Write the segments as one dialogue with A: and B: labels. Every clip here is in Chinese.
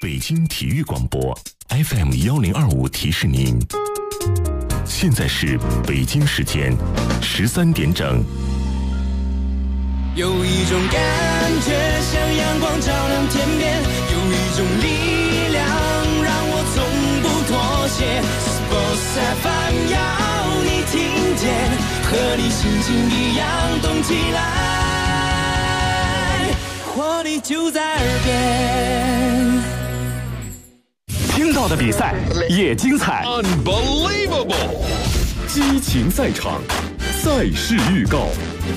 A: 北京体育广播 FM1025提示您，现在是北京时间13点整。
B: 有一种感觉像阳光照亮天边，有一种力量让我从不妥协。Sports FM 要你听见，和你心情一样动起来，活力就在耳边。
C: 听到的比赛也精彩
D: Unbelievable
C: 激情赛场，赛事预告。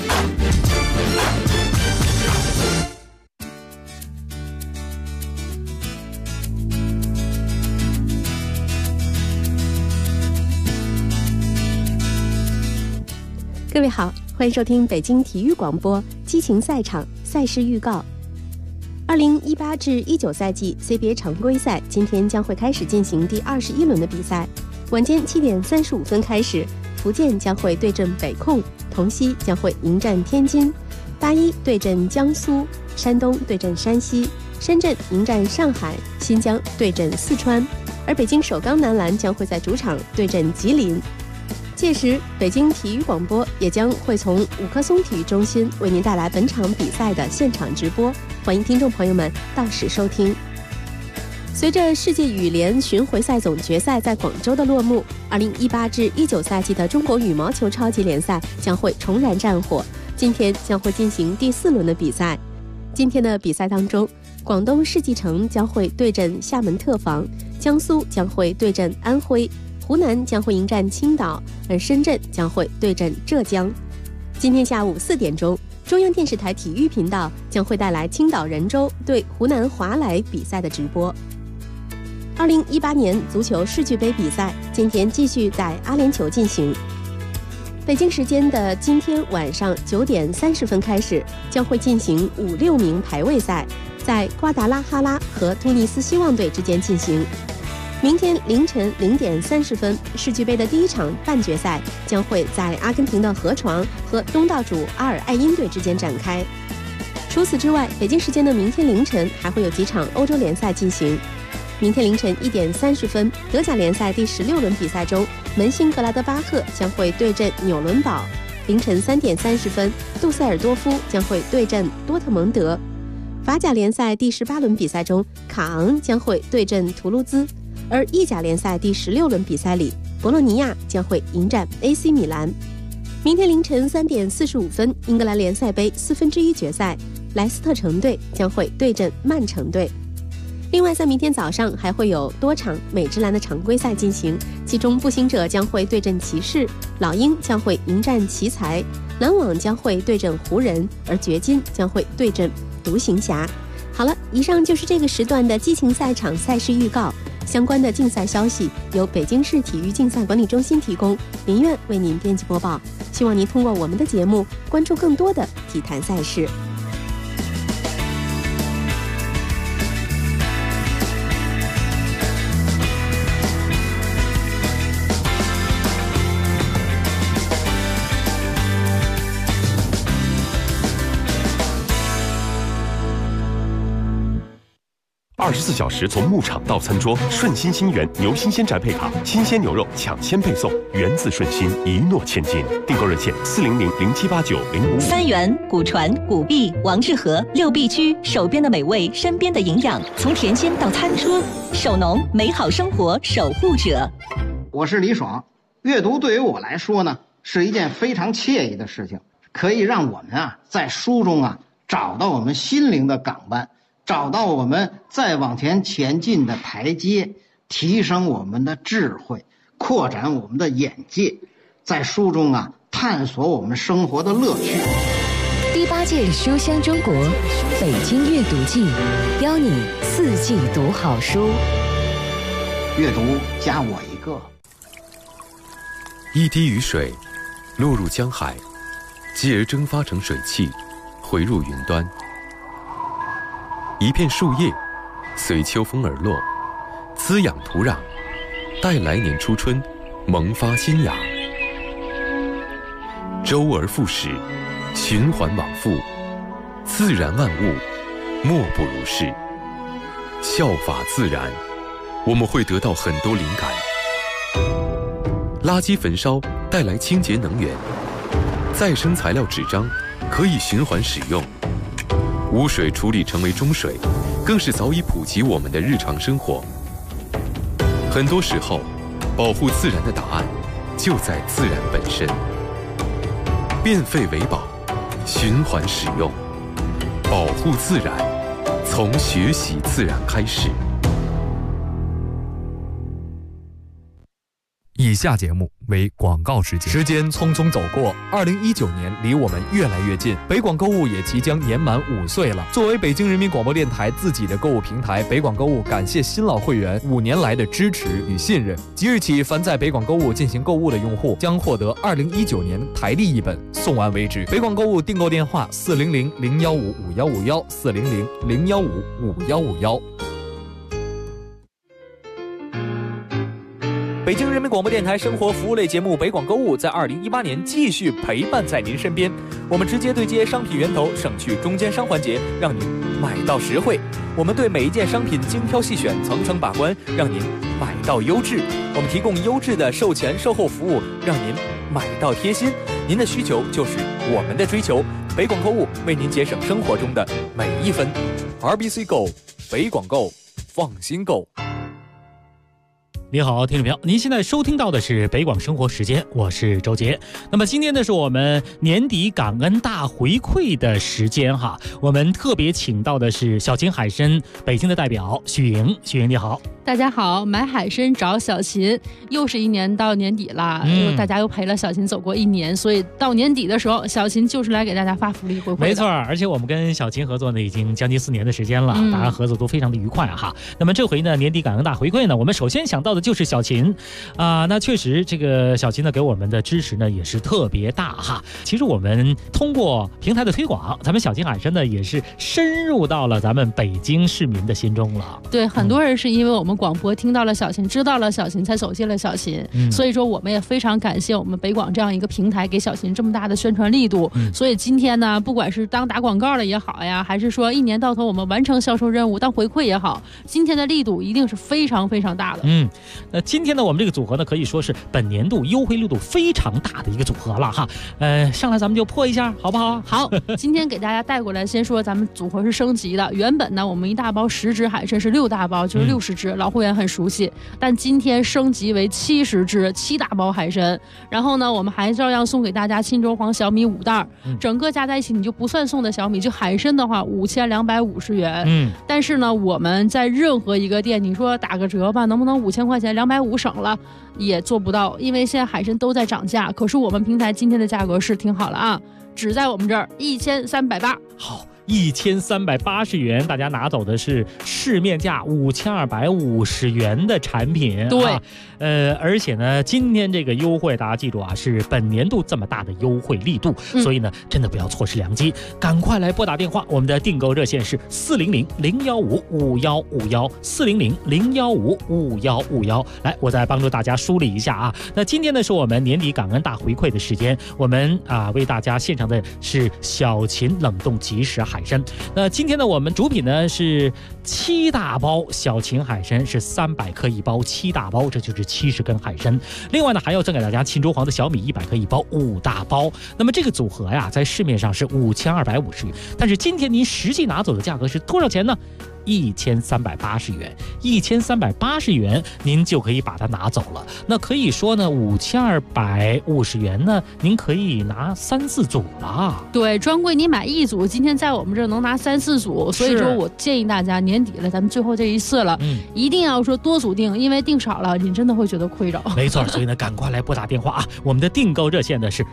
E: 各位好，欢迎收听北京体育广播激情赛场赛事预告。2018至19赛季 CBA 常规赛今天将会开始进行第21轮的比赛。晚间7点35分开始，福建将会对阵北控，同曦将会迎战天津，81对阵江苏，山东对阵山西，深圳迎战上海，新疆对阵四川，而北京首钢男篮将会在主场对阵吉林。届时，北京体育广播也将会从五棵松体育中心为您带来本场比赛的现场直播，欢迎听众朋友们到时收听。随着世界羽联巡回赛总决赛在广州的落幕，2018至19赛季的中国羽毛球超级联赛将会重燃战火，今天将会进行第4轮的比赛。今天的比赛当中，广东世纪城将会对阵厦门特防，江苏将会对阵安徽，湖南将会迎战青岛，而深圳将会对阵浙江。今天下午4点钟，中央电视台体育频道将会带来青岛人州对湖南华莱比赛的直播。2018年足球世俱杯比赛今天继续在阿联酋进行。北京时间的今天晚上9点30分开始，将会进行5-6名排位赛，在瓜达拉哈拉和突尼斯希望队之间进行。明天凌晨0点30分，世俱杯的第1场半决赛将会在阿根廷的河床和东道主阿尔艾因队之间展开。除此之外，北京时间的明天凌晨还会有几场欧洲联赛进行。明天凌晨1点30分，德甲联赛第16轮比赛中，门兴格拉德巴赫将会对阵纽伦堡。凌晨3点30分，杜塞尔多夫将会对阵多特蒙德。法甲联赛第18轮比赛中，卡昂将会对阵图卢兹。而意甲联赛第16轮比赛里，博洛尼亚将会迎战 AC 米兰。明天凌晨3点45分，英格兰联赛杯1/4决赛，莱斯特城队将会对阵曼城队。另外，在明天早上还会有多场美职篮的常规赛进行，其中步行者将会对阵骑士，老鹰将会迎战奇才，篮网将会对阵湖人，而掘金将会对阵独行侠。好了，以上就是这个时段的激情赛场赛事预告。相关的竞赛消息由北京市体育竞赛管理中心提供，林苑为您编辑播报。希望您通过我们的节目关注更多的体坛赛事。
C: 24小时从牧场到餐桌，顺心新源牛新鲜宅配卡，新鲜牛肉抢先配送，源自顺心，一诺千金。订购热线400078905。
F: 三元、古传、古币、王致和6必居，手边的美味，身边的营养，从田间到餐桌，手农美好生活守护者。
G: 我是李爽。阅读对于我来说呢，是一件非常惬意的事情，可以让我们在书中找到我们心灵的港湾，找到我们再往前进的台阶，提升我们的智慧，扩展我们的眼界，在书中探索我们生活的乐趣。
H: 第8届书香中国北京阅读季，邀你4季读好书。
G: 阅读加我一个。
I: 一滴雨水落入江海，继而蒸发成水汽，回入云端。一片树叶随秋风而落，滋养土壤，待来年初春萌发新芽。周而复始，循环往复，自然万物莫不如是。 效法自然，我们会得到很多灵感。垃圾焚烧带来清洁能源，再生材料纸张可以循环使用，污水处理成为中水，更是早已普及我们的日常生活。很多时候，保护自然的答案就在自然本身。变废为宝，循环使用，保护自然，从学习自然开始。
J: 以下节目为广告时间。时间匆匆走过，2019年离我们越来越近，北广购物也即将年满5岁了。作为北京人民广播电台自己的购物平台，北广购物感谢新老会员5年来的支持与信任。即日起，凡在北广购物进行购物的用户将获得2019年台历一本，送完为止。北广购物订购电话：400-015-5151，400-015-5151。北京人民广播电台生活服务类节目《北广购物》在2018年继续陪伴在您身边。我们直接对接商品源头，省去中间商环节，让您买到实惠。我们对每一件商品精挑细选，层层把关，让您买到优质。我们提供优质的售前售后服务，让您买到贴心。您的需求就是我们的追求。北广购物为您节省生活中的每一分。RBC Go， 北广购，放心购。
K: 你好，听众朋友，您现在收听到的是北广生活时间，我是周杰。那么今天呢，是我们年底感恩大回馈的时间哈，我们特别请到的是小秦海参北京的代表许莹。许莹你好。
L: 大家好，买海参找小秦，又是一年到年底了，大家又陪了小秦走过1年，所以到年底的时候，小秦就是来给大家发福利回馈的。
K: 没错，而且我们跟小秦合作呢，已经将近4年的时间了，大家合作都非常的愉快哈。那么这回呢，年底感恩大回馈呢，我们首先想到的就是小秦那确实这个小秦呢给我们的支持呢也是特别大哈。其实我们通过平台的推广，咱们小秦海参呢也是深入到了咱们北京市民的心中了。
L: 对，很多人是因为我们广播听到了小秦，知道了小秦，才走进了小秦，所以说我们也非常感谢我们北广这样一个平台给小秦这么大的宣传力度。所以今天呢，不管是当打广告了也好呀，还是说1年到头我们完成销售任务当回馈也好，今天的力度一定是非常非常大的。
K: 那今天呢，我们这个组合呢，可以说是本年度优惠力度非常大的一个组合了哈。上来咱们就破一下，好不好？
L: 好，今天给大家带过来，先说咱们组合是升级的。原本呢，我们一大包10只海参是6大包，就是60只，老会员很熟悉。但今天升级为70只，7大包海参。然后呢，我们还照样送给大家沁州黄小米5袋，整个加在一起你就不算送的小米，就海参的话5250元。但是呢，我们在任何一个店，你说打个折吧，能不能5000块钱250省了？也做不到，因为现在海参都在涨价。可是我们平台今天的价格是挺好了啊，只在我们这儿1380。
K: 好。1380元，大家拿走的是市面价5250元的产品。
L: 对，
K: 而且呢，今天这个优惠大家记住啊，是本年度这么大的优惠力度，所以呢，真的不要错失良机，赶快来拨打电话，我们的订购热线是400-015-5151，400-015-5151。来，我再帮助大家梳理一下啊。那今天呢，是我们年底感恩大回馈的时间，我们为大家献上的是小秦冷冻即食海参。那今天呢，我们主品呢是7大包小秦海参，是300克一包，7大包，这就是70根海参。另外呢，还要赠给大家沁州黄的小米100克一包，5大包。那么这个组合呀，在市面上是5250元，但是今天您实际拿走的价格是多少钱呢？1380元，1380元，您就可以把它拿走了。那可以说呢，5250元呢，您可以拿3-4组了。
L: 对，专柜你买1组，今天在我们这儿能拿3-4组，所以说我建议大家年底了，咱们最后这一次了，一定要说多组订，因为订少了，你真的会觉得亏着。
K: 没错，所以呢，赶快来拨打电话啊！我们的订购热线呢是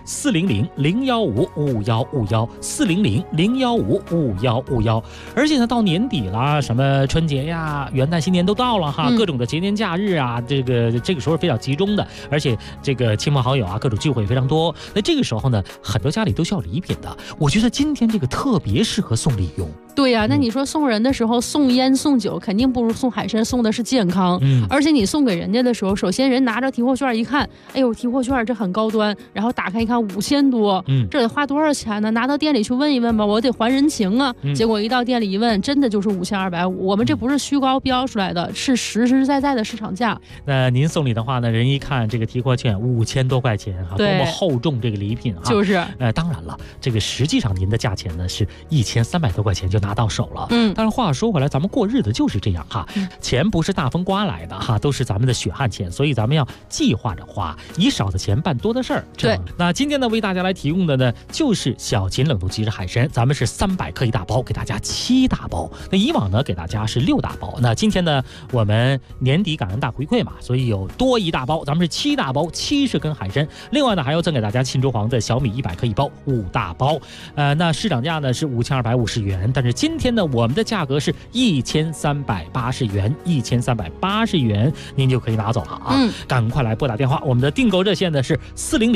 K: 400-015-5151，400-015-5151。而且呢，到年底了。什么春节呀、元旦、新年都到了哈，各种的节年假日啊，这个时候非常集中的，而且这个亲朋好友啊，各种聚会非常多。那这个时候呢，很多家里都需要礼品的。我觉得今天这个特别适合送礼用。
L: 对呀，那你说送人的时候送烟送酒，肯定不如送海参送的是健康。而且你送给人家的时候，首先人拿着提货券一看，哎呦，提货券这很高端，然后打开一看5000多，这得花多少钱呢？拿到店里去问一问吧，我得还人情啊。结果一到店里一问，真的就是5250，我们这不是虚高标出来的，是实实在在的市场价。
K: 那您送礼的话呢，人一看这个提货券5000多块钱啊，多么厚重这个礼品啊！
L: 就是，
K: 当然了，这个实际上您的价钱呢是1300多块钱就拿到手了。但是话说回来，咱们过日子就是这样哈，钱不是大风刮来的哈，都是咱们的血汗钱，所以咱们要计划着花，以少的钱办多的事儿。
L: 对，
K: 那今天呢，为大家来提供的呢，就是小秦冷冻即食海参，咱们是300克1大包，给大家7大包。那以往呢，给大家是6大包。那今天呢，我们年底感恩大回馈嘛，所以有多1大包，咱们是7大包，70根海参。另外呢，还要赠给大家沁州黄的小米100克1包5大包。那市场价呢是5250元，但是今天呢，我们的价格是1380元，1380元，您就可以拿走了啊！赶快来拨打电话，我们的订购热线呢是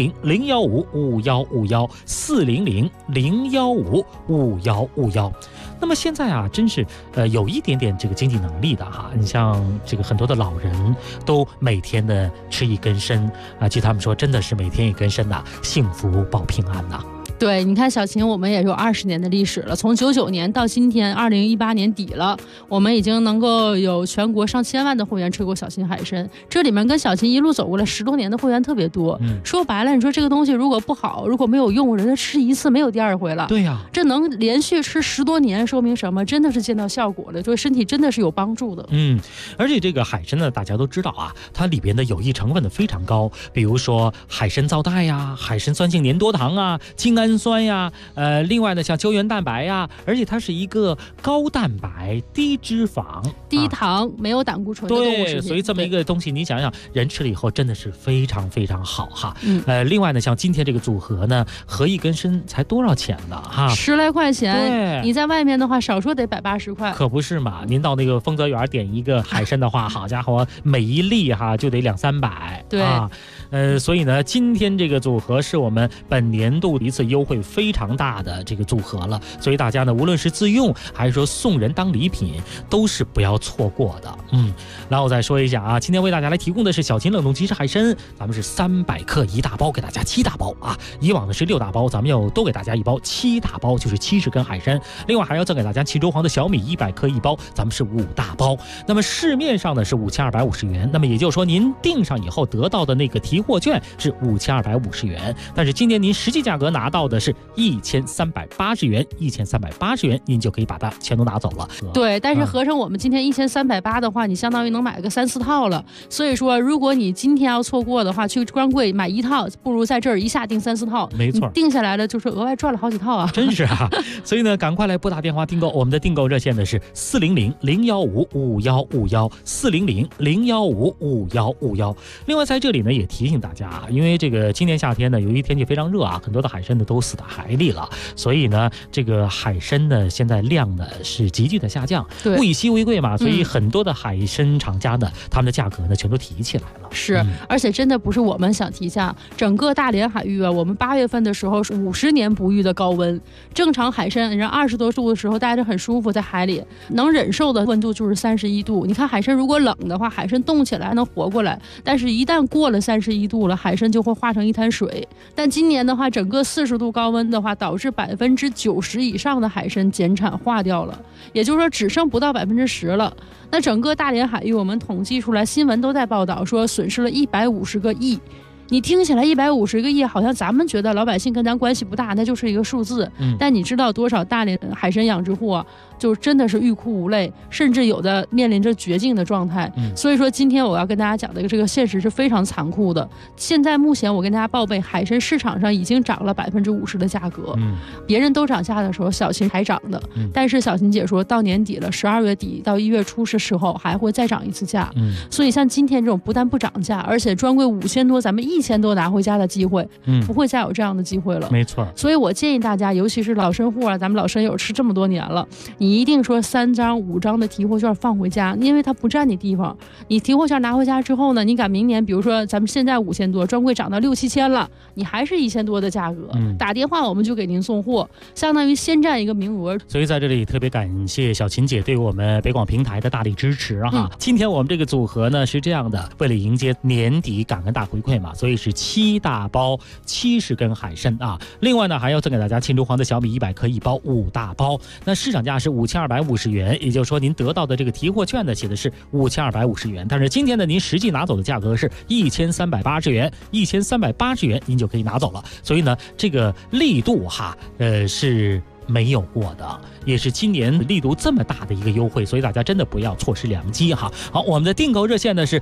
K: 400-015-5151，400-015-5151。那么现在啊，真是有一点点这个经济能力的哈，你像这个很多的老人都每天的吃一根参啊，据他们说，真的是每天一根参呐，幸福保平安呐。
L: 对，你看小秦，我们也有20年的历史了，从99年到今天2018年底了，我们已经能够有全国上千万的会员吃过小秦海参。这里面跟小秦一路走过来10多年的会员特别多。说白了，你说这个东西如果不好，如果没有用，人家吃一次没有第二回了。
K: 对呀，
L: 这能连续吃10多年，说明什么？真的是见到效果了，对身体真的是有帮助的。
K: 而且这个海参呢，大家都知道啊，它里边的有益成分呢非常高，比如说海参皂苷呀、海参酸性粘多糖啊、精氨酸呀，另外呢像胶原蛋白呀，而且它是一个高蛋白、低脂肪、
L: 低糖、没有胆固醇的动物食品。
K: 对，所以这么一个东西，你想想，人吃了以后真的是非常非常好哈。另外呢，像今天这个组合呢，合一根参才多少钱呢？哈
L: ，10来块钱。
K: 对，
L: 你在外面的话，少说得180块。
K: 可不是嘛？您到那个丰泽园点一个海参的话，好家伙，每一粒哈就得200-300。
L: 对
K: 啊，所以呢，今天这个组合是我们本年度一次优惠非常大的这个组合了，所以大家呢，无论是自用还是说送人当礼品，都是不要错过的。然后我再说一下啊，今天为大家来提供的是小秦冷冻即食海参，咱们是300克1大包，给大家7大包啊。以往的是6大包，咱们要多给大家1包，7大包就是70根海参。另外还要赠给大家沁州黄的小米100克1包，咱们是5大包。那么市面上呢是5250元，那么也就是说您订上以后得到的那个提货券是5250元，但是今年您实际价格拿到的是1380元，1380元您就可以把它全都拿走了。
L: 对，但是合成我们今天1380的话，你相当于能买个3-4套了。所以说，如果你今天要错过的话，去专柜买1套，不如在这儿一下订3-4套。
K: 没错，
L: 定下来了就是额外赚了好几套啊！
K: 真是啊！所以呢，赶快来拨打电话订购，我们的订购热线呢是400-015-5151，400-015-5151。另外在这里呢也提醒大家啊，因为这个今年夏天呢，由于天气非常热啊，很多的海参呢都死在海里了，所以呢，这个海参呢现在量呢是急剧的下降，物以稀为贵嘛，所以很多的海参厂家呢，他们的价格呢全都提起来了。
L: 是，而且真的不是我们想提价，整个大连海域啊，我们8月份的时候是50年不遇的高温，正常海参人20多度的时候待着很舒服，在海里能忍受的温度就是31度。你看海参如果冷的话，海参冻起来能活过来，但是一旦过了31度了，海参就会化成一滩水。但今年的话，整个40度高温的话，导致90%以上的海参减产化掉了，也就是说只剩不到10%了。那整个大连海域我们统计出来，新闻都在报道说损失了150个亿。你听起来150个亿，好像咱们觉得老百姓跟咱关系不大，那就是一个数字。但你知道多少大连海参养殖户啊，就真的是欲哭无泪，甚至有的面临着绝境的状态。所以说今天我要跟大家讲的这个现实是非常残酷的。现在目前我跟大家报备，海参市场上已经涨了50%的价格。别人都涨价的时候，小秦还涨的。但是小秦姐说到年底了，12月底到1月初的时候还会再涨一次价。所以像今天这种不但不涨价，而且专柜5000多，咱们1000多拿回家的机会，不会再有这样的机会了。
K: 没错。
L: 所以我建议大家，尤其是老参户啊，咱们老参友吃这么多年了，你你一定说3张5张的提货券放回家，因为它不占你地方。你提货券拿回家之后呢，你赶明年，比如说咱们现在5000多，专柜涨到6、7千了，你还是1000多的价格，打电话我们就给您送货，相当于先占一个名额。
K: 所以在这里特别感谢小琴姐对我们北广平台的大力支持哈。今天我们这个组合呢是这样的，为了迎接年底感恩大回馈嘛，所以是7大包70根海参啊。另外呢还要赠给大家庆祝黄的小米100克1包5大包，那市场价是5250元，也就是说您得到的这个提货券呢写的是5250元，但是今天呢您实际拿走的价格是1380元，1380元您就可以拿走了。所以呢这个力度哈是没有过的，也是今年力度这么大的一个优惠，所以大家真的不要错失良机哈。好，我们的订购热线呢是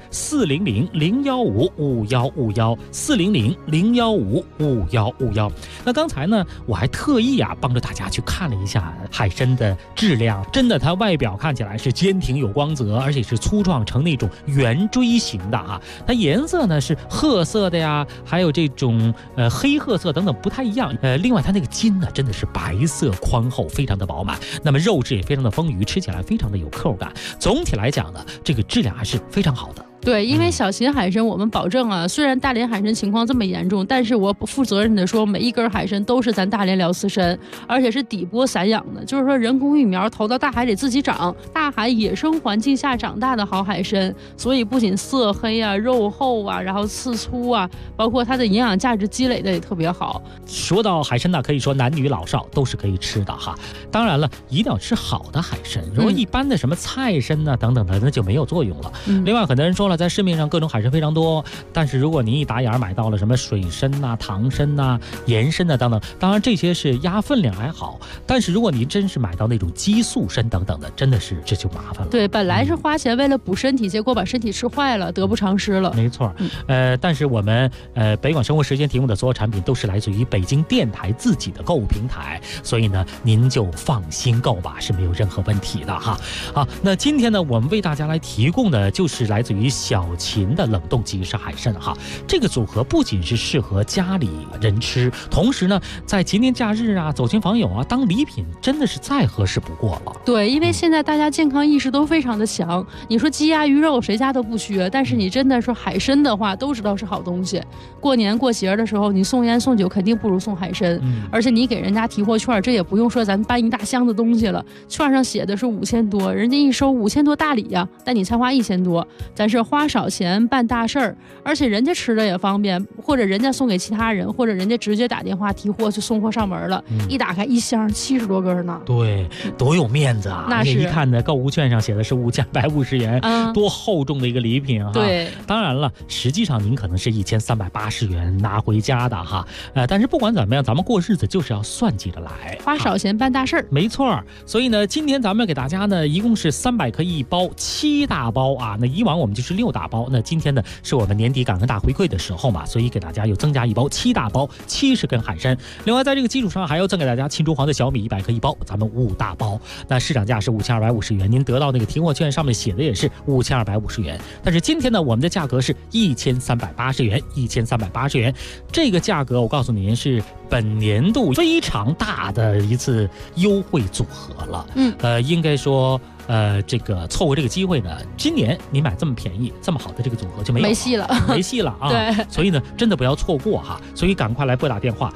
K: 400-015-5151，400-015-5151。那刚才呢我还特意帮着大家去看了一下海参的质量，真的它外表看起来是坚挺有光泽，而且是粗壮成那种圆锥形的哈。它颜色呢是褐色的呀，还有这种黑褐色等等不太一样。另外它那个筋呢真的是白色宽厚，非常的饱满，那么肉质也非常的丰腴，吃起来非常的有口感。总体来讲呢，这个质量还是非常好的。
L: 对，因为小秦海参我们保证啊，虽然大连海参情况这么严重，但是我负责任的说，每一根海参都是咱大连辽丝参，而且是底部散养的，就是说人工育苗投到大海里自己长，大海野生环境下长大的好海参，所以不仅色黑啊、肉厚啊，然后刺粗啊，包括它的营养价值积累的也特别好。
K: 说到海参呢，可以说男女老少都是可以吃的哈。当然了，一定要吃好的海参，如果一般的什么菜参啊等等的，那就没有作用了。另外，很多人说了，在市面上各种海参非常多，但是如果您一打眼买到了什么水参呐、糖参呐、盐参呐等等，当然这些是压分量还好，但是如果您真是买到那种激素参等等的，真的是这就麻烦了。
L: 对，本来是花钱为了补身体，结果把身体吃坏了，得不偿失了。
K: 没错，但是我们北广生活时间提供的所有产品都是来自于北京电台自己的购物平台，所以呢您就放心购吧，是没有任何问题的哈。好，那今天呢我们为大家来提供的就是来自于小秦的冷冻即食海参哈。这个组合不仅是适合家里人吃，同时呢在节年假日啊、走亲访友啊当礼品真的是再合适不过了。
L: 对，因为现在大家健康意识都非常的强，你说鸡鸭鱼肉谁家都不缺，但是你真的说海参的话都知道是好东西，过年过节的时候你送烟送酒肯定不如送海参，而且你给人家提货券，这也不用说咱搬一大箱子东西了，券上写的是5000多，人家一收5000多大礼呀，但你才花1000多，咱是花少钱办大事儿，而且人家吃的也方便，或者人家送给其他人，或者人家直接打电话提货就送货上门了，一打开一箱70多根呢。
K: 对，多有面子啊！
L: 那是
K: 一看呢，购物券上写的是5250元，多厚重的一个礼品哈。
L: 对，
K: 当然了，实际上您可能是1380元拿回家的哈。但是不管怎么样，咱们过日子就是要算计着来，
L: 花少钱办大事儿。
K: 没错，所以呢，今天咱们给大家呢，一共是300克1包，7大包啊。那以往我们就是6大包，那今天呢是我们年底感恩大回馈的时候嘛，所以给大家又增加1包7大包70根海参。另外在这个基础上还要赠给大家庆祝黄的小米100克1包，咱们5大包。那市场价是5250元，您得到那个提货券上面写的也是5250元，但是今天呢我们的价格是1380元，1380元。这个价格我告诉您是本年度非常大的一次优惠组合了。应该说这个错过这个机会呢，今年你买这么便宜这么好的这个组合就没戏了啊！
L: 对，
K: 所以呢真的不要错过哈，所以赶快来拨打电话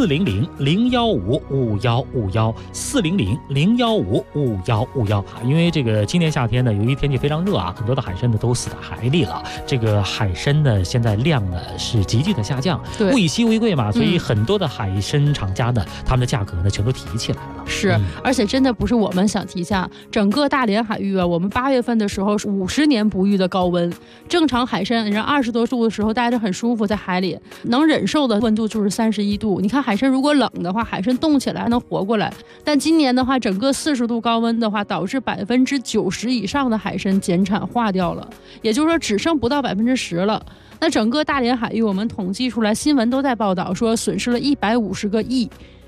K: 400-015-5151，400-015-5151。因为这个今年夏天呢，由于天气非常热啊，很多的海参呢都死在海里了。这个海参呢现在量呢是急剧的下降，物以稀为贵嘛，所以很多的海参厂家呢，他们的价格呢全都提起来了。
L: 是，而且真的不是我们想提价，整个大连海域啊，我们8月份的时候是50年不遇的高温，正常海参人20多度的时候待着很舒服，在海里能忍受的温度就是31度。你看海参如果冷的话，海参冻起来还能活过来，但今年的话，整个40度高温的话，导致90%以上的海参减产化掉了，也就是说只剩不到10%了。那整个大连海域我们统计出来，新闻都在报道说损失了150个亿。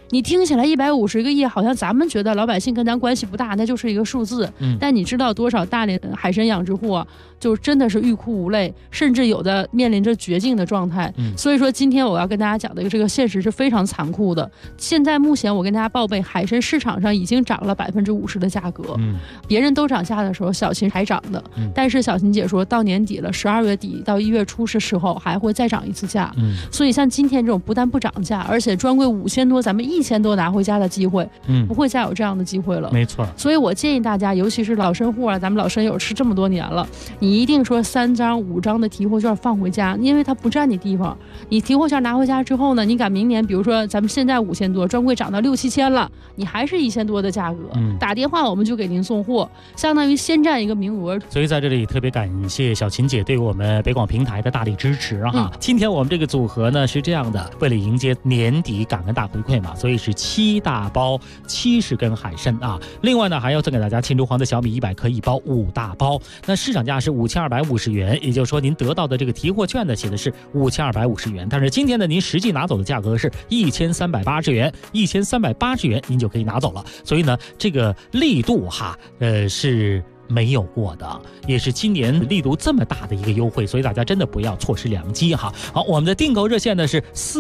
L: 你听起来150个亿，好像咱们觉得老百姓跟咱关系不大，那就是一个数字。但你知道多少大连海参养殖户啊，就真的是欲哭无泪，甚至有的面临着绝境的状态。所以说今天我要跟大家讲的这个现实是非常残酷的。现在目前我跟大家报备，海参市场上已经涨了50%的价格。别人都涨价的时候，小秦还涨的。但是小秦姐说到年底了，12月底到1月初是时候还会再涨一次价。所以像今天这种不但不涨价，而且专柜5000多，咱们1000多拿回家的机会，不会再有这样的机会了。
K: 没错。
L: 所以我建议大家，尤其是老参户啊，咱们老参友吃这么多年了，你一定说3张5张的提货券放回家，因为它不占你地方。你提货券拿回家之后呢，你赶明年，比如说咱们现在5000多，专柜涨到6、7千了，你还是1000多的价格，打电话我们就给您送货，相当于先占一个名额。
K: 所以在这里特别感谢小秦姐对我们北广平台的大力支持哈。今天我们这个组合呢是这样的，为了迎接年底感恩大回馈嘛，所以是7大包70根海参啊。另外呢还要赠给大家庆州黄的小米100克1包5大包，那市场价是5250元，也就是说您得到的这个提货券呢写的是5250元，但是今天呢您实际拿走的价格是1380元，1380元您就可以拿走了。所以呢这个力度哈是没有过的，也是今年力度这么大的一个优惠，所以大家真的不要错失良机哈。好，我们的订购热线呢是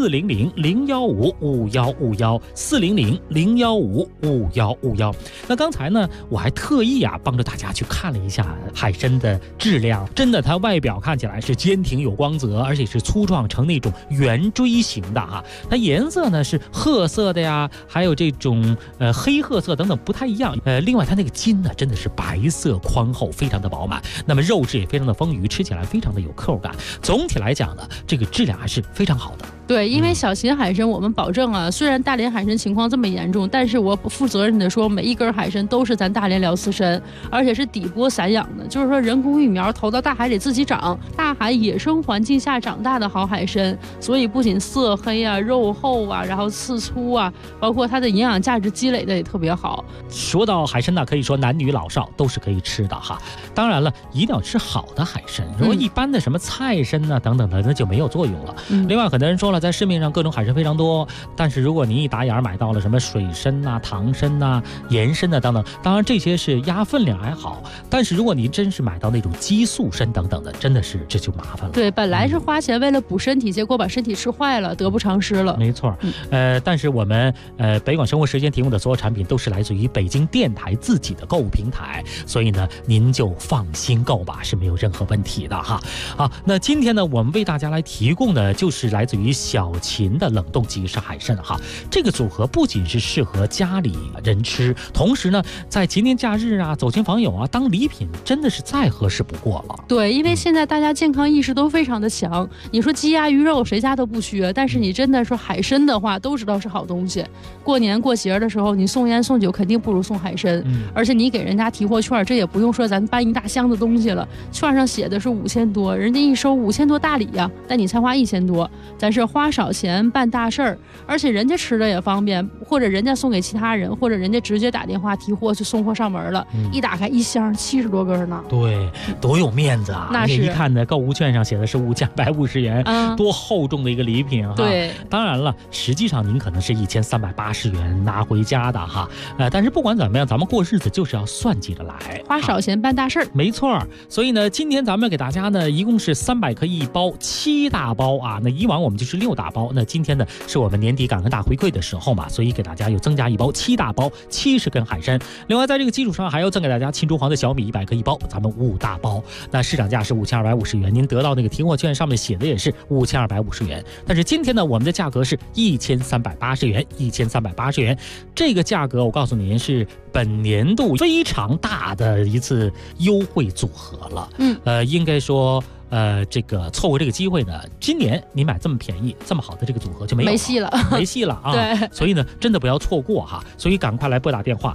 K: 400-015-5151，400-015-5151。那刚才呢我还特意帮着大家去看了一下海参的质量，真的它外表看起来是坚挺有光泽，而且是粗壮成那种圆锥形的哈。它颜色呢是褐色的呀，还有这种黑褐色等等不太一样。另外它那个筋呢真的是白色宽厚，非常的饱满，那么肉质也非常的丰腴，吃起来非常的有口感。总体来讲呢，这个质量还是非常好的。
L: 对，因为小秦海参我们保证啊，虽然大连海参情况这么严重，但是我负责任的说，每一根海参都是咱大连辽刺参，而且是底播散养的，就是说人工育苗投到大海里自己长，大海野生环境下长大的好海参，所以不仅色黑啊、肉厚啊，然后刺粗啊，包括它的营养价值积累的也特别好。
K: 说到海参呢，可以说男女老少都是可以吃的哈。当然了，一定要吃好的海参，如果一般的什么菜参啊等等的，那就没有作用了。另外很多人说了，在市面上各种海参非常多，但是如果您一打眼买到了什么水参啊、糖参啊、盐参啊等等，当然这些是压分量还好，但是如果您真是买到那种激素参等等的，真的是这就麻烦了。
L: 对，本来是花钱为了补身体，结果把身体吃坏了，得不偿失了。
K: 没错。但是我们北广生活时间提供的所有产品都是来自于北京电台自己的购物平台，所以呢您就放心购吧，是没有任何问题的哈。好，那今天呢我们为大家来提供的就是来自于小秦的冷冻即食海参哈。这个组合不仅是适合家里人吃，同时呢在节年假日啊、走亲访友啊当礼品真的是再合适不过了。
L: 对，因为现在大家健康意识都非常的强，你说鸡鸭鱼肉谁家都不缺，但是你真的说海参的话都知道是好东西，过年过节的时候你送烟送酒肯定不如送海参。而且你给人家提货券，这也不用说咱搬一大箱子东西了，券上写的是5000多，人家一收5000多大礼呀，但你才花1000多，咱是花少钱办大事儿，而且人家吃的也方便，或者人家送给其他人，或者人家直接打电话提货就送货上门了，一打开一箱70多根呢。
K: 对，多有面子啊！
L: 那是
K: 一看呢，购物券上写的是5150元，多厚重的一个礼品哈。
L: 对，
K: 当然了，实际上您可能是1380元拿回家的哈。但是不管怎么样，咱们过日子就是要算计着来，
L: 花少钱办大事儿。
K: 没错，所以呢，今天咱们给大家呢，一共是300克1包，7大包啊。那以往我们就是6大包，那今天呢是我们年底感恩大回馈的时候嘛，所以给大家又增加1包7大包70根海参。另外在这个基础上还要赠给大家庆州黄的小米100克1包，咱们5大包。那市场价是5250元，您得到那个提货券上面写的也是5250元，但是今天呢我们的价格是1380元，1380元。这个价格我告诉您是本年度非常大的一次优惠组合了。应该说这个错过这个机会呢，今年你买这么便宜这么好的这个组合就没戏了啊！
L: 对，
K: 所以呢真的不要错过哈，所以赶快来拨打电话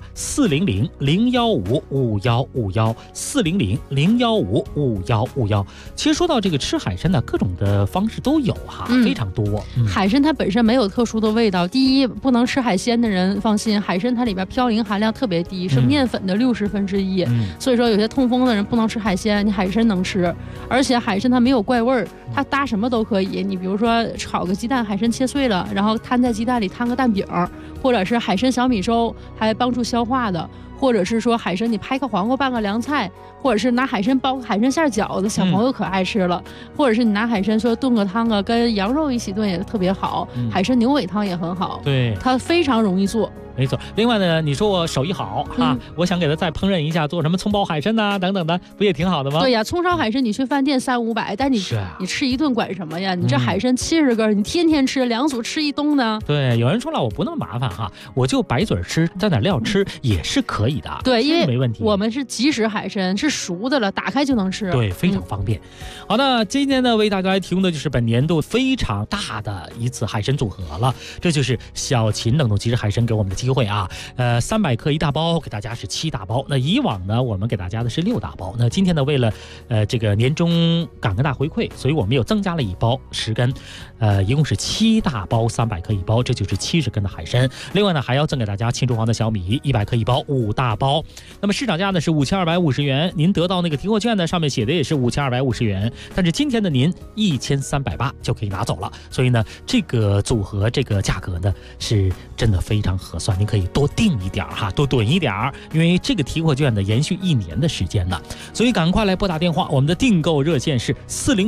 K: 400-015-5151，400-015-5151。其实说到这个吃海参呢，各种的方式都有哈，非常多。
L: 海参它本身没有特殊的味道，第一不能吃海鲜的人放心，海参它里边嘌呤含量特别低，是面粉的1/60，所以说有些痛风的人不能吃海鲜，你海参能吃，而且海参它没有怪味儿，它搭什么都可以。你比如说炒个鸡蛋，海参切碎了，然后摊在鸡蛋里摊个蛋饼，或者是海参小米粥，还帮助消化的。或者是说海参你拍个黄瓜拌个凉菜，或者是拿海参包海参馅饺子，小朋友可爱吃了。或者是你拿海参说炖个汤啊，跟羊肉一起炖也特别好。海参牛尾汤也很好，
K: 对，
L: 它非常容易做。
K: 没错，另外呢，你说我手艺好哈，我想给他再烹饪一下，做什么葱爆海参呐等等的，不也挺好的吗？
L: 对呀，葱烧海参你去饭店300-500，但你吃一顿管什么呀？你这海参70根，你天天吃，2组吃一冬呢？
K: 对，有人说了，我不那么麻烦哈，我就白嘴吃，蘸点料吃也是可以的。
L: 对，因为
K: 没问题。
L: 我们是即食海参，是熟的了，打开就能吃。
K: 对，非常方便。好，那今天呢，为大家来提供的就是本年度非常大的一次海参组合了，这就是小秦冷冻即食海参给我们的机会啊。300克1大包，给大家是7大包。那以往呢，我们给大家的是6大包。那今天呢，为了这个年终感恩大回馈，所以我们又增加了1包10根，一共是7大包300克1包，这就是70根的海参。另外呢，还要赠给大家青竹黄的小米100克1包5大包。那么市场价呢是5250元，您得到那个提货券呢，上面写的也是5250元，但是今天的您1380就可以拿走了。所以呢，这个组合这个价格呢是真的非常合算，您可以多订一点哈，多囤一点，因为这个提货券呢延续1年的时间呢，所以赶快来拨打电话，我们的订购热线是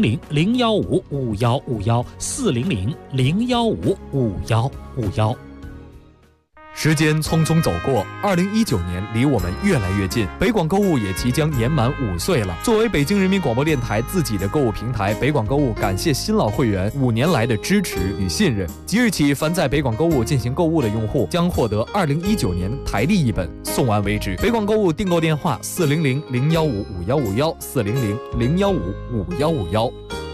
K: 400-015-5151，400-015-5151。
M: 时间匆匆走过，2019年离我们越来越近，北广购物也即将年满5岁了。作为北京人民广播电台自己的购物平台，北广购物感谢新老会员5年来的支持与信任。即日起，凡在北广购物进行购物的用户将获得2019年台历1本，送完为止。北广购物订购电话400-015-5151，400-015-5151。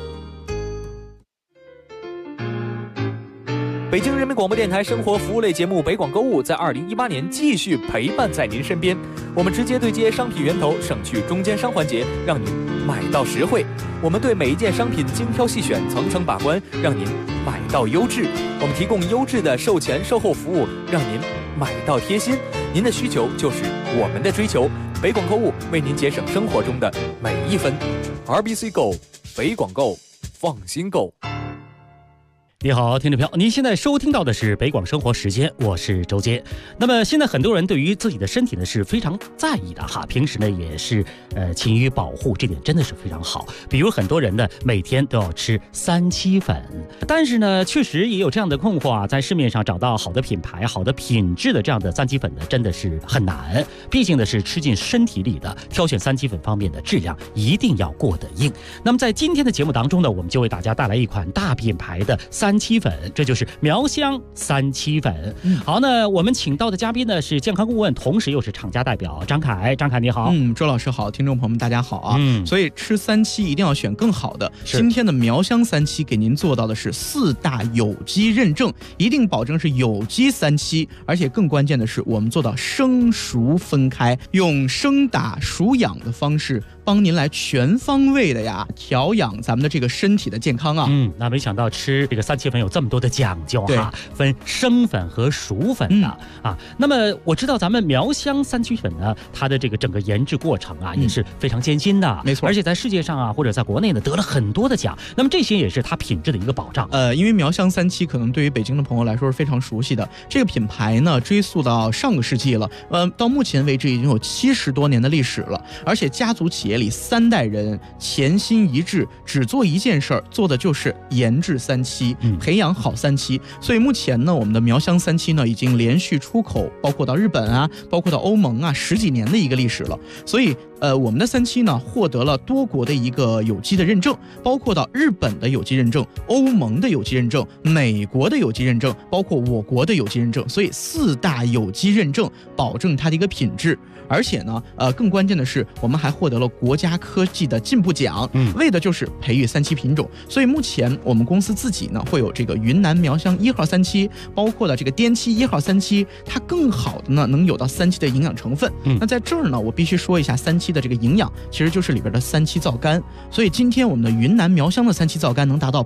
J: 北京人民广播电台生活服务类节目北广购物在2018年继续陪伴在您身边。我们直接对接商品源头，省去中间商环节，让您买到实惠。我们对每一件商品精挑细选，层层把关，让您买到优质。我们提供优质的售前售后服务，让您买到贴心。您的需求就是我们的追求。北广购物为您节省生活中的每一分。RBC Go， 北广购，放心购。
K: 你好，听众朋友，您现在收听到的是北广生活时间，我是周杰。那么现在很多人对于自己的身体呢是非常在意的哈，平时呢也是勤于保护，这点真的是非常好。比如很多人呢每天都要吃3七粉，但是呢确实也有这样的困惑啊，在市面上找到好的品牌、好的品质的这样的3七粉呢真的是很难，毕竟呢是吃进身体里的，挑选3七粉方面的质量一定要过得硬。那么在今天的节目当中呢，我们就为大家带来一款大品牌的3七粉，这就是苗香3七粉。好，那我们请到的嘉宾呢是健康顾问，同时又是厂家代表张凯。张凯你好。
N: 周老师好，听众朋友们大家好啊。所以吃3七一定要选更好的。今天的苗香3七给您做到的是4大有机认证，一定保证是有机3七，而且更关键的是我们做到生熟分开，用生打熟养的方式帮您来全方位的调养咱们的这个身体的健康啊。
K: 那没想到吃这个3七粉有这么多的讲究哈，分生粉和熟粉的啊。那么我知道咱们苗香3七粉呢，它的这个整个研制过程啊也是非常艰辛的，
N: 没错，
K: 而且在世界上啊或者在国内呢得了很多的奖。那么这些也是它品质的一个保障。
N: 因为苗香3七可能对于北京的朋友来说是非常熟悉的，这个品牌呢追溯到上个世纪了，到目前为止已经有70多年的历史了，而且家族企业里3代人潜心一致，只做一件事儿，做的就是研制3七，培养好3七。所以目前呢，我们的苗香3七呢已经连续出口，包括到日本啊，包括到欧盟啊，10几年的一个历史了。所以我们的3七呢获得了多国的一个有机的认证，包括到日本的有机认证、欧盟的有机认证、美国的有机认证，包括我国的有机认证。所以4大有机认证保证它的一个品质。而且呢，更关键的是，我们还获得了国家科技的进步奖，为的就是培育3七品种。所以目前我们公司自己呢，会有这个云南苗香1号3七，包括了这个滇七1号3七，它更好的呢能有到3七的营养成分。那在这儿呢，我必须说一下3七七的这个营养，其实就是里边的3七皂苷。所以今天我们的云南苗乡的3七皂苷能达到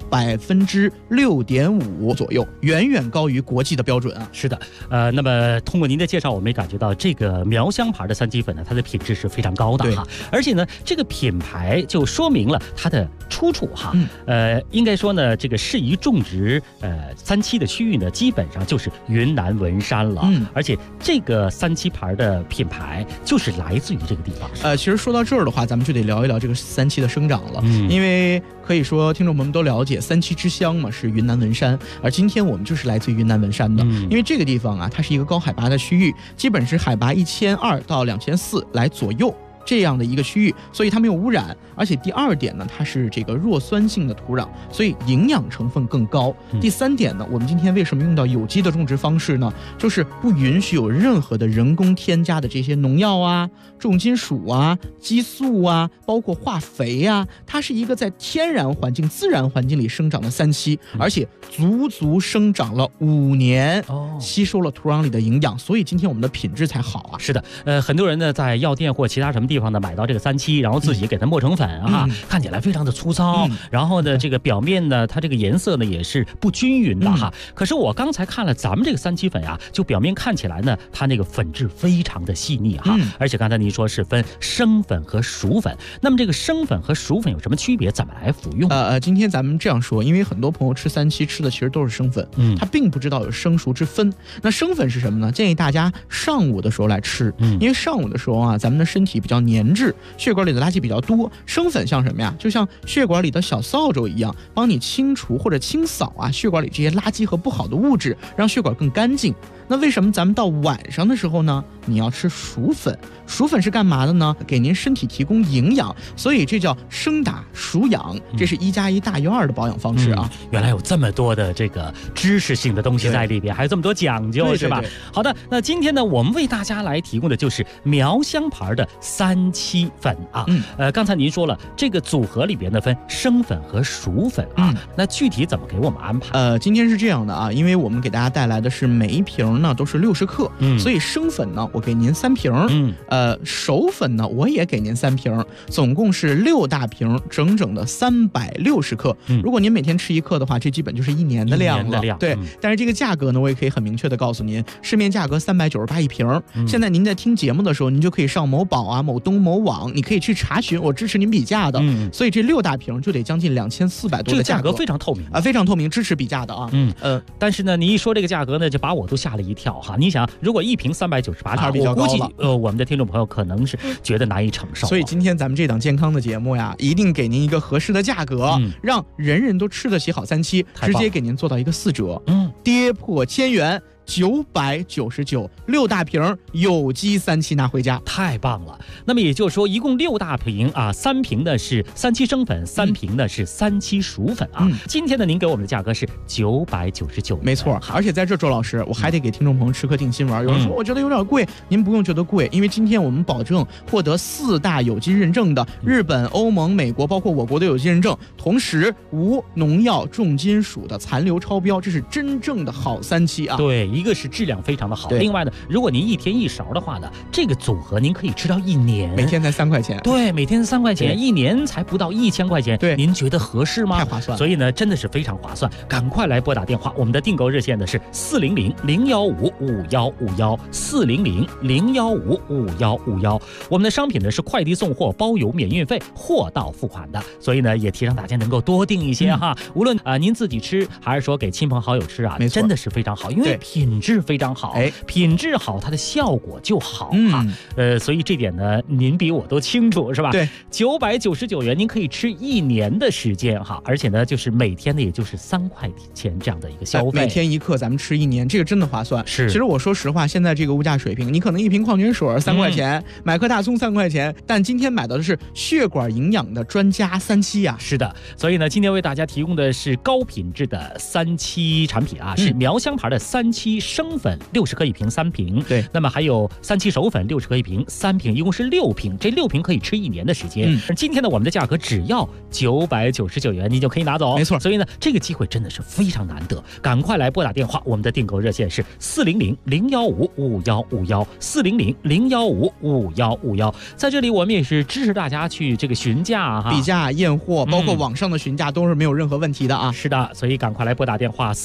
N: 6.5%左右，远远高于国际的标准啊。
K: 是的，那么通过您的介绍，我们也感觉到这个苗乡牌的3七粉呢，它的品质是非常高的哈。而且呢，这个品牌就说明了它的出处哈。应该说呢，这个适宜种植3七的区域呢，基本上就是云南文山了。而且这个3七牌的品牌就是来自于这个地方。
N: 其实说到这儿的话，咱们就得聊一聊这个3七的生长了。因为可以说听众朋友们都了解3七之乡嘛，是云南文山，而今天我们就是来自于云南文山的。因为这个地方啊，它是一个高海拔的区域，基本是海拔1200到2400来左右这样的一个区域，所以它没有污染。而且第2点呢，它是这个弱酸性的土壤，所以营养成分更高。第3点呢，我们今天为什么用到有机的种植方式呢？就是不允许有任何的人工添加的这些农药啊、重金属啊、激素啊，包括化肥啊，它是一个在天然环境、自然环境里生长的3七，而且足足生长了5年，吸收了土壤里的营养，所以今天我们的品质才好啊。
K: 是的，很多人呢在药店或其他什么地方呢买到这个3七，然后自己给它磨成粉啊，看起来非常的粗糙，然后呢这个表面呢它这个颜色呢也是不均匀的哈。可是我刚才看了咱们这个3七粉啊，就表面看起来呢它那个粉质非常的细腻哈。而且刚才您说是分生粉和熟粉，那么这个生粉和熟粉有什么区别？怎么来服用？
N: 今天咱们这样说，因为很多朋友吃3七吃的其实都是生粉，他并不知道有生熟之分。那生粉是什么呢？建议大家上午的时候来吃，因为上午的时候啊，咱们的身体比较粘滞，血管里的垃圾比较多。生粉像什么呀？就像血管里的小扫帚一样，帮你清除或者清扫啊血管里这些垃圾和不好的物质，让血管更干净。那为什么咱们到晚上的时候呢，你要吃熟粉？熟粉是干嘛的呢？给您身体提供营养，所以这叫生打熟养，这是1+1大于2的保养方式啊。
K: 原来有这么多的这个知识性的东西在里边，还有这么多讲究，是吧？好的，那今天呢，我们为大家来提供的就是苗乡牌的3七粉啊。刚才您说了，这个组合里边呢分生粉和熟粉啊。那具体怎么给我们安排？
N: 今天是这样的啊，因为我们给大家带来的是每一瓶呢都是60克，所以生粉呢我给您3瓶，熟粉呢我也给您3瓶，总共是6大瓶，整整的360克。如果您每天吃1克的话，这基本就是1年的量了。对，但是这个价格呢，我也可以很明确的告诉您，市面价格398一瓶。现在您在听节目的时候，您就可以上某宝啊、某东、某网，你可以去查询，我支持您比价的。所以这6大瓶就得将近2400多的价格，
K: 这个价格非常透明
N: 啊，非常透明，支持比价的啊。
K: 但是呢，你一说这个价格呢，就把我都吓了一跳哈。你想，如果一瓶398，我估计我们的听众朋友可能是觉得难以承受。
N: 所以今天咱们这档健康的节目呀，一定给您一个合适的价格，让人人都吃得起好3七，直接给您做到一个4折，跌破1000元。999 6大瓶有机3七拿回家，
K: 太棒了。那么也就是说，一共6大瓶啊，3瓶呢是3七生粉，3瓶呢是3七熟粉啊。今天呢，您给我们的价格是999，
N: 没错。而且在这，周老师，我还得给听众朋友吃颗定心丸。有人说我觉得有点贵，您不用觉得贵，因为今天我们保证获得4大有机认证的日本、欧盟、美国，包括我国的有机认证，同时无农药、重金属的残留超标，这是真正的好3七啊。
K: 对。一个是质量非常的好，另外呢，如果您1天1勺的话呢，这个组合您可以吃到1年，
N: 每天才3块钱。
K: 对，每天3块钱，1年才不到1000块钱。
N: 对，
K: 您觉得合适吗？
N: 太划算了。
K: 所以呢，真的是非常划算，赶快来拨打电话，我们的订购热线呢是400-015-5151，400-015-5151。我们的商品呢是快递送货，包邮免运费，货到付款的，所以呢也提倡大家能够多订一些哈，无论您自己吃还是说给亲朋好友吃啊，真的是非常好，因为品质非常好，品质好，它的效果就好哈。所以这点呢，您比我都清楚，是吧？
N: 对
K: ，999元您可以吃1年的时间哈，而且呢，就是每天呢，也就是3块钱这样的一个消费，
N: 每天1克，咱们吃1年，这个真的划算。
K: 是，
N: 其实我说实话，现在这个物价水平，你可能1瓶矿泉水3块钱，买颗大葱3块钱，但今天买到的是血管营养的专家3七啊。
K: 是的，所以呢，今天为大家提供的是高品质的3七产品啊，是苗乡牌的3七期生粉60克一瓶3瓶，
N: 对，
K: 那么还有3期熟粉60克一瓶3瓶，一共是6瓶，这6瓶可以吃1年的时间。今天呢，我们的价格只要999元，你就可以拿走，
N: 没错。
K: 所以呢，这个机会真的是非常难得，赶快来拨打电话，我们的订购热线是400-015-5151，400-015-5151。在这里，我们也是支持大家去这个询价哈，
N: 比价验货，包括网上的询价都是没有任何问题的啊。
K: 是的，所以赶快来拨打电话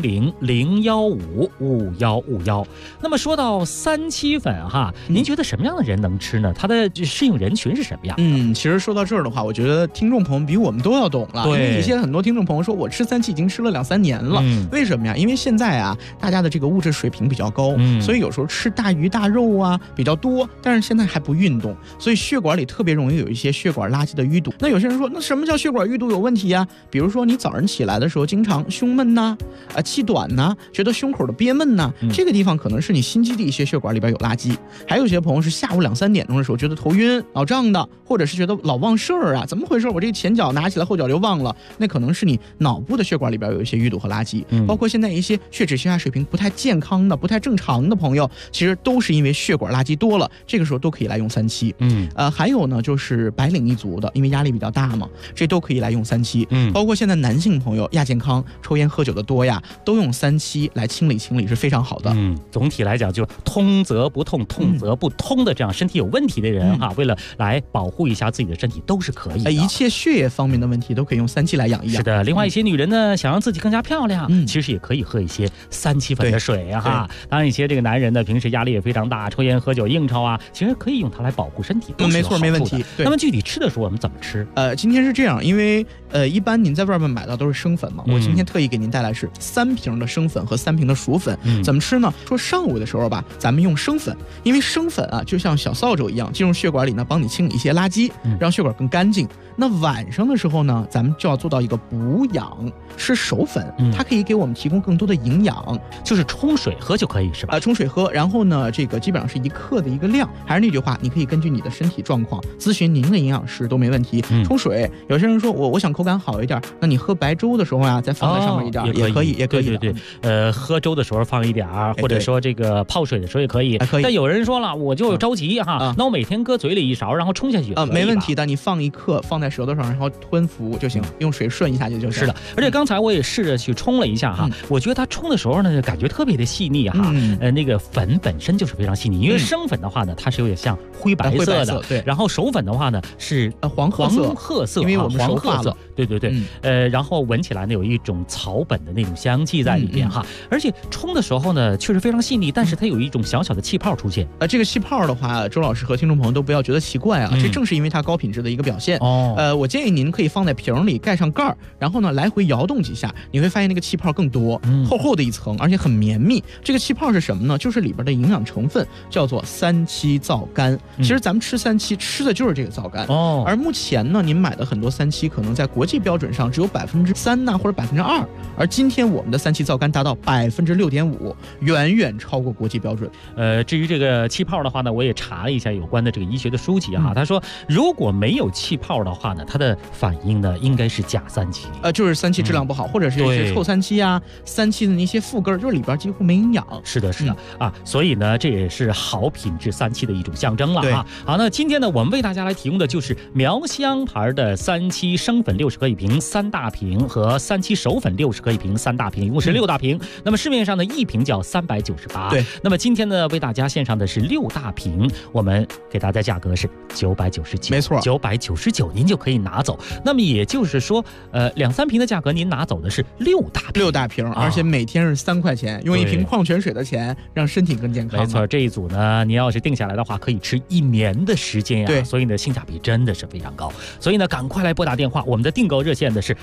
K: 400-015-5151。那么说到3期粉哈，您觉得什么样的人能吃呢？它的适应人群是什么样？
N: 其实说到这儿的话，我觉得听众朋友比我们都要懂了。
K: 对，
N: 因为一些很多听众朋友说，我吃3期已经吃了2-3年了。为什么呀？因为现在啊，大家的这个物质水平比较高，所以有时候吃大鱼大肉啊比较多，但是现在还不运动，所以血管里特别容易有一些血管垃圾的淤堵。那有些人说，那什么叫血管淤堵有问题呀？比如说你早上起来的时候经常胸闷呐，气短呐，觉得胸口的憋闷呐，这个地方可能是你心肌的一些血管里边有垃圾。还有些朋友是下午2-3点钟的时候觉得头晕脑胀的，或者是觉得老忘事儿啊，怎么回事？我这个前脚拿起来后脚就忘了，那可能是你脑部的血管里边有一些淤堵和垃圾。包括现在一些血脂血压水平不太健康的不太正常的朋友，其实都是因为血管垃圾多了，这个时候都可以来用3期。还有呢就是白领一族的，因为压力比较大嘛，这都可以来用3期。包括现在男性朋友亚健康抽烟喝酒的多呀，都用3期来清理清理是非常好的。
K: 总体来讲就通则不痛痛则不通的这样身体有问题的人哈，为了来保护一下自己的身体都是可以的。
N: 一切血液方面的问题都可以用3期来养一养。
K: 是的，另外一些女人呢，想让自己更加漂亮，其实也可以喝一些3期粉的水哈。当然一些这个男人呢，平时压力也非常大，抽烟喝酒应酬啊，其实可以用它来保护身体，
N: 没错，没问题。
K: 那么具体吃的时候我们怎么吃？
N: 今天是这样，因为一般您在外面买到都是生粉嘛，我今天特意给您带来是3瓶的生粉和3瓶的熟粉。怎么吃呢？说上午的时候吧，咱们用生粉，因为生粉啊就像小扫帚一样进入血管里呢，帮你清理一些垃圾，让血管更干净。那晚上的时候呢，咱们就要做到一个补养，吃熟粉，它可以给我们提供更多的营养，
K: 就是冲水喝就可以是吧？
N: 冲水喝，然后呢，这个基本上是1克的一个量。还是那句话，你可以根据你的身体状况咨询您的营养师都没问题。冲水，有些人说我想口感好一点，那你喝白粥的时候呀，再放在上面一点，也可以，也可以。
K: 对，喝粥的时候放一点，或者说这个泡水的时候也可以。但有人说了，我就着急哈，那我每天搁嘴里1勺，然后冲下去
N: 没问题的，你放1克放在舌头上，然后吞服就行，用水顺一下就行。
K: 是的，而且刚才我也试着去冲了一下哈，我觉得它冲的时候呢，感觉特别的细腻哈。那个粉本身就是非常细腻，因为生粉的话呢，它是有点像灰白色的，
N: 对。
K: 然后熟粉的话呢是
N: 黄褐色，
K: 因
N: 为我们
K: 黄褐色，对。然后闻起来呢有一种草本的那种香气在里边哈，而且冲的时候呢确实非常细腻，但是它有一种小小的气泡出现。
N: 这个气泡的话，周老师和听众朋友都不要觉得奇怪啊，这正是因为它高品质的一个表现。我建议您可以放在瓶里盖上盖儿，然后呢来回摇动几下，你会发现那个气泡更多，厚厚的一层，而且很绵密。这个气泡是什么呢？就是里边的营养成分叫做3期皂苷。其实咱们吃3期吃的就是这个皂苷。而目前呢，您买的很多3期可能在国际标准上只有3%呐，或者2%，而今天我们的3期皂苷达到6.5%，远远超过国际标准。
K: 至于这个气泡的话呢，我也查了一下有关的这个医学的书籍哈，他说如果没有气泡的话呢，它的反应呢应该是假3期，
N: 就是3期质量不好，或者是一些臭3期啊，3期的那些副根就是里边几乎没营养。
K: 是的啊，所以呢这也是好品质3期的一种象征了哈。好，那今天呢我们为大家来提供的就是苗香牌的3期生粉60克一瓶3大瓶和3期熟粉60克一瓶3大瓶，一共是6大瓶。那么市面上的一瓶叫398。
N: 对，
K: 那么今天呢为大家献上的是6大瓶，我们给大家价格是999，
N: 没错
K: ，999您就可以拿走。那么也就是说，2-3瓶的价格您拿走的是6大瓶，
N: 而且每天是3块钱，用1瓶矿泉水的钱让身体更健康。
K: 没错，这一组呢，您要是定下来的话，可以吃1年的时间呀。
N: 对，
K: 所以呢，性价比真的是非常高。所以呢，赶快来拨打电话，我们的订购热线的是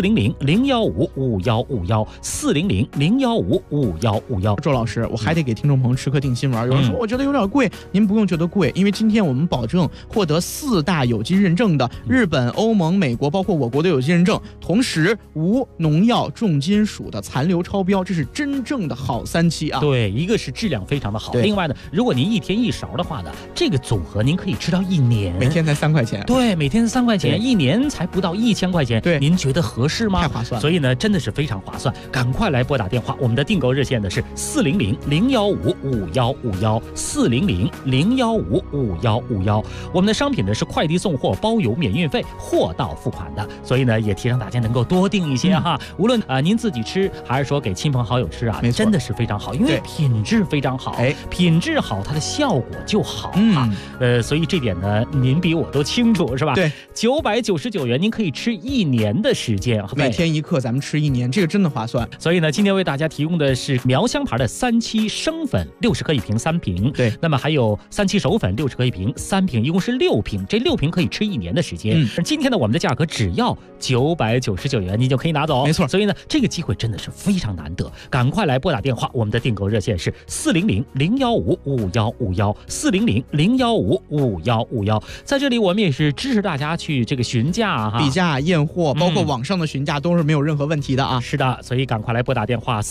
K: 400-015-5151，400-015-5151。
N: 周老师，我还得给听众朋友吃颗定心丸。有人说我觉得有点贵，您不用觉得贵，因为今天我们保证获得4大有机认证的日本、欧盟、美国，包括我国的有机认证，同时无农药、重金属的残留超标，这是真正的好3期啊！
K: 对，一个是质量非常的好，另外呢，如果您1天1勺的话呢，这个组合您可以吃到1年，
N: 每天才3块钱。
K: 对，每天3块钱，1年才不到1000块钱。
N: 对，
K: 您觉得合适吗？
N: 太划算了。
K: 所以呢，真的是非常划算，赶快来拨打电话，我们的订购热线线呢是400-015-5151，400-015-5151。我们的商品呢是快递送货，包邮免运费，货到付款的，所以呢也提倡大家能够多订一些哈。无论您自己吃还是说给亲朋好友吃啊，真的是非常好，因为品质非常好，品质好它的效果就好啊。所以这点呢您比我都清楚是吧？
N: 对
K: ，999元您可以吃1年的时间，
N: 每天1克咱们吃1年，这个真的划算。
K: 所以呢今天为大家提供的是苗香牌的37生粉60克1瓶3瓶，
N: 对，
K: 那么还有37熟粉60克1瓶3瓶，一共是6瓶，这6瓶可以吃1年的时间。今天呢我们的价格只要999元，你就可以拿走，
N: 没错。
K: 所以呢这个机会真的是非常难得，赶快来拨打电话，我们的订购热线是400-015-5151，400-015-5151。在这里我们也是支持大家去这个询价哈，
N: 比价验货，包括网上的询价都是没有任何问题的啊。
K: 是的，所以赶快来拨打电话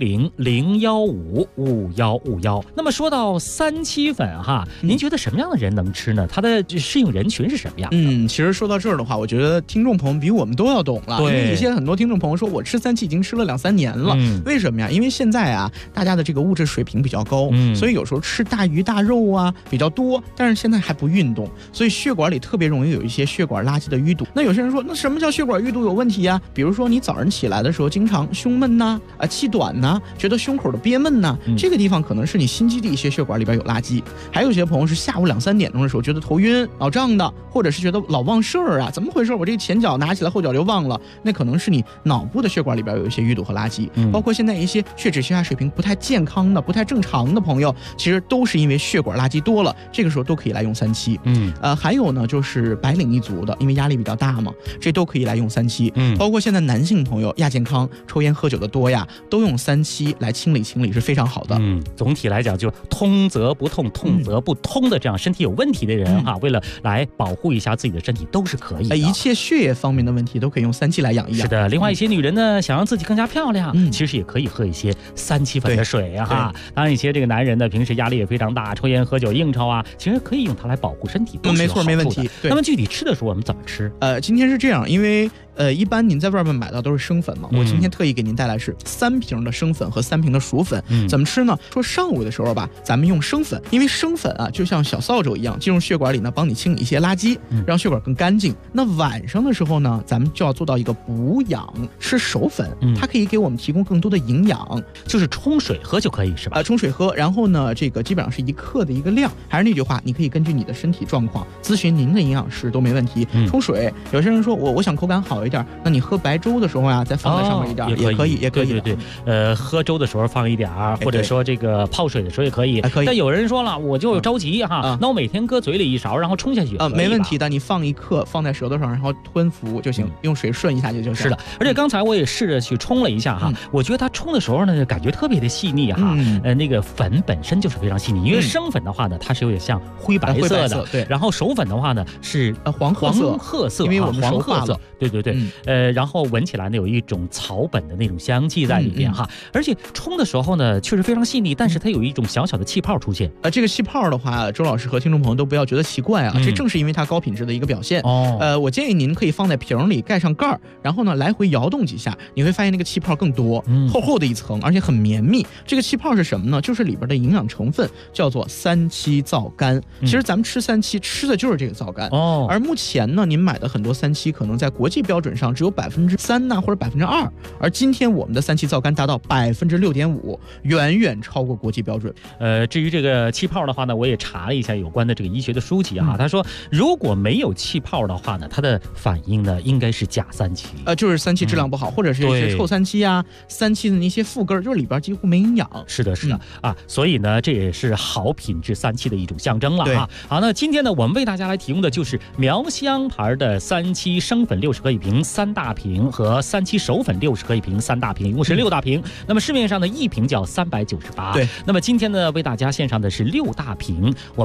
K: 400-015-5151。那么说到37粉哈，您觉得什么样的人能吃呢？它的适应人群是什么样的？
N: 其实说到这儿的话，我觉得听众朋友比我们都要懂了。因为有些很多听众朋友说，我吃37已经吃了2-3年了，为什么呀？因为现在啊，大家的这个物质水平比较高，所以有时候吃大鱼大肉啊比较多，但是现在还不运动，所以血管里特别容易有一些血管垃圾的淤堵。那有些人说，那什么叫血管淤堵有问题啊？比如说你早上起来的时候经常胸闷呐，气短呐，觉得胸口的憋闷呐，这个地方可能是你心肌的一些血管里边有垃圾。还有一些朋友是下午2-3点钟的时候觉得头晕脑胀的，或者是觉得老忘事儿啊，怎么回事？我这个前脚拿起来后脚就忘了，那可能是你脑部的血管里边有一些淤堵和垃圾。包括现在一些血脂血压水平不太健康的、不太正常的朋友，其实都是因为血管垃圾多了，这个时候都可以来用37。还有呢就是白领一族的，因为压力比较大嘛，这都可以来用37。包括现在男性朋友亚健康、抽烟喝酒的多呀，都用37来清理是非常好的。
K: 总体来讲就通则不痛，痛则不通的这样身体有问题的人哈，为了来保护一下自己的身体都是可以的。
N: 一切血液方面的问题都可以用37来养一养。
K: 是的，另外一些女人呢，想让自己更加漂亮，其实也可以喝一些37粉的水哈。当然一些这个男人呢，平时压力也非常大，抽烟喝酒应酬啊，其实可以用它来保护身体，
N: 没错，没问题。
K: 那么具体吃的时候我们怎么吃？
N: 今天是这样，因为一般您在外面买到都是生粉嘛，我今天特意给您带来是3瓶的生粉和3瓶的熟粉。怎么吃呢？说上午的时候吧，咱们用生粉，因为生粉啊就像小扫帚一样，进入血管里呢，帮你清理一些垃圾，让血管更干净。那晚上的时候呢，咱们就要做到一个补养，吃熟粉，它可以给我们提供更多的营养，
K: 就是冲水喝就可以是吧？
N: 冲水喝，然后呢，这个基本上是1克的一个量。还是那句话，你可以根据你的身体状况咨询您的营养师都没问题。冲水，有些人说我想口感好一点，那你喝白粥的时候呀，再放在上面一点，也可以。
K: 对，喝粥的时候放一点，或者说这个泡水的时候也可以。但有人说了，我就着急哈，那我每天搁嘴里1勺，然后冲下去。
N: 没问题的，你放1克放在舌头上，然后吞服就行，用水顺一下就行。
K: 是的，而且刚才我也试着去冲了一下哈，我觉得它冲的时候呢，感觉特别的细腻哈。那个粉本身就是非常细腻，因为生粉的话呢，它是有点像灰白色的，
N: 对。
K: 然后熟粉的话呢是
N: 黄褐色，
K: 因为我们
N: 黄褐色，
K: 对。然后闻起来呢有一种草本的那种香气在里边哈，而且冲的时候呢确实非常细腻，但是它有一种小小的气泡出现。
N: 这个气泡的话，周老师和听众朋友都不要觉得奇怪啊，这正是因为它高品质的一个表现。我建议您可以放在瓶里，盖上盖儿，然后呢来回摇动几下，你会发现那个气泡更多，厚厚的一层，而且很绵密。这个气泡是什么呢？就是里边的营养成分叫做37皂苷。其实咱们吃37吃的就是这个皂苷。而目前呢，您买的很多37可能在国际标准上只有3%呐，或者2%，而今天我们的37皂苷达到6.5%，远远超过国际标准。
K: 至于这个气泡的话呢，我也查了一下有关的这个医学的书籍啊，他说如果没有气泡的话呢，它的反应呢应该是假37，
N: 就是37质量不好，或者是一些臭37啊，37的那些副根就是里边几乎没营养。
K: 是的啊，所以呢这也是好品质37的一种象征了哈。好，那今天呢我们为大家来提供的就是苗香牌的37生粉60克1瓶3大瓶和37熟粉60克1瓶3大瓶，一共是6大瓶。那么市面上的1瓶就要398。
N: 对，
K: 那么今天呢为大家献上的是6大瓶，我们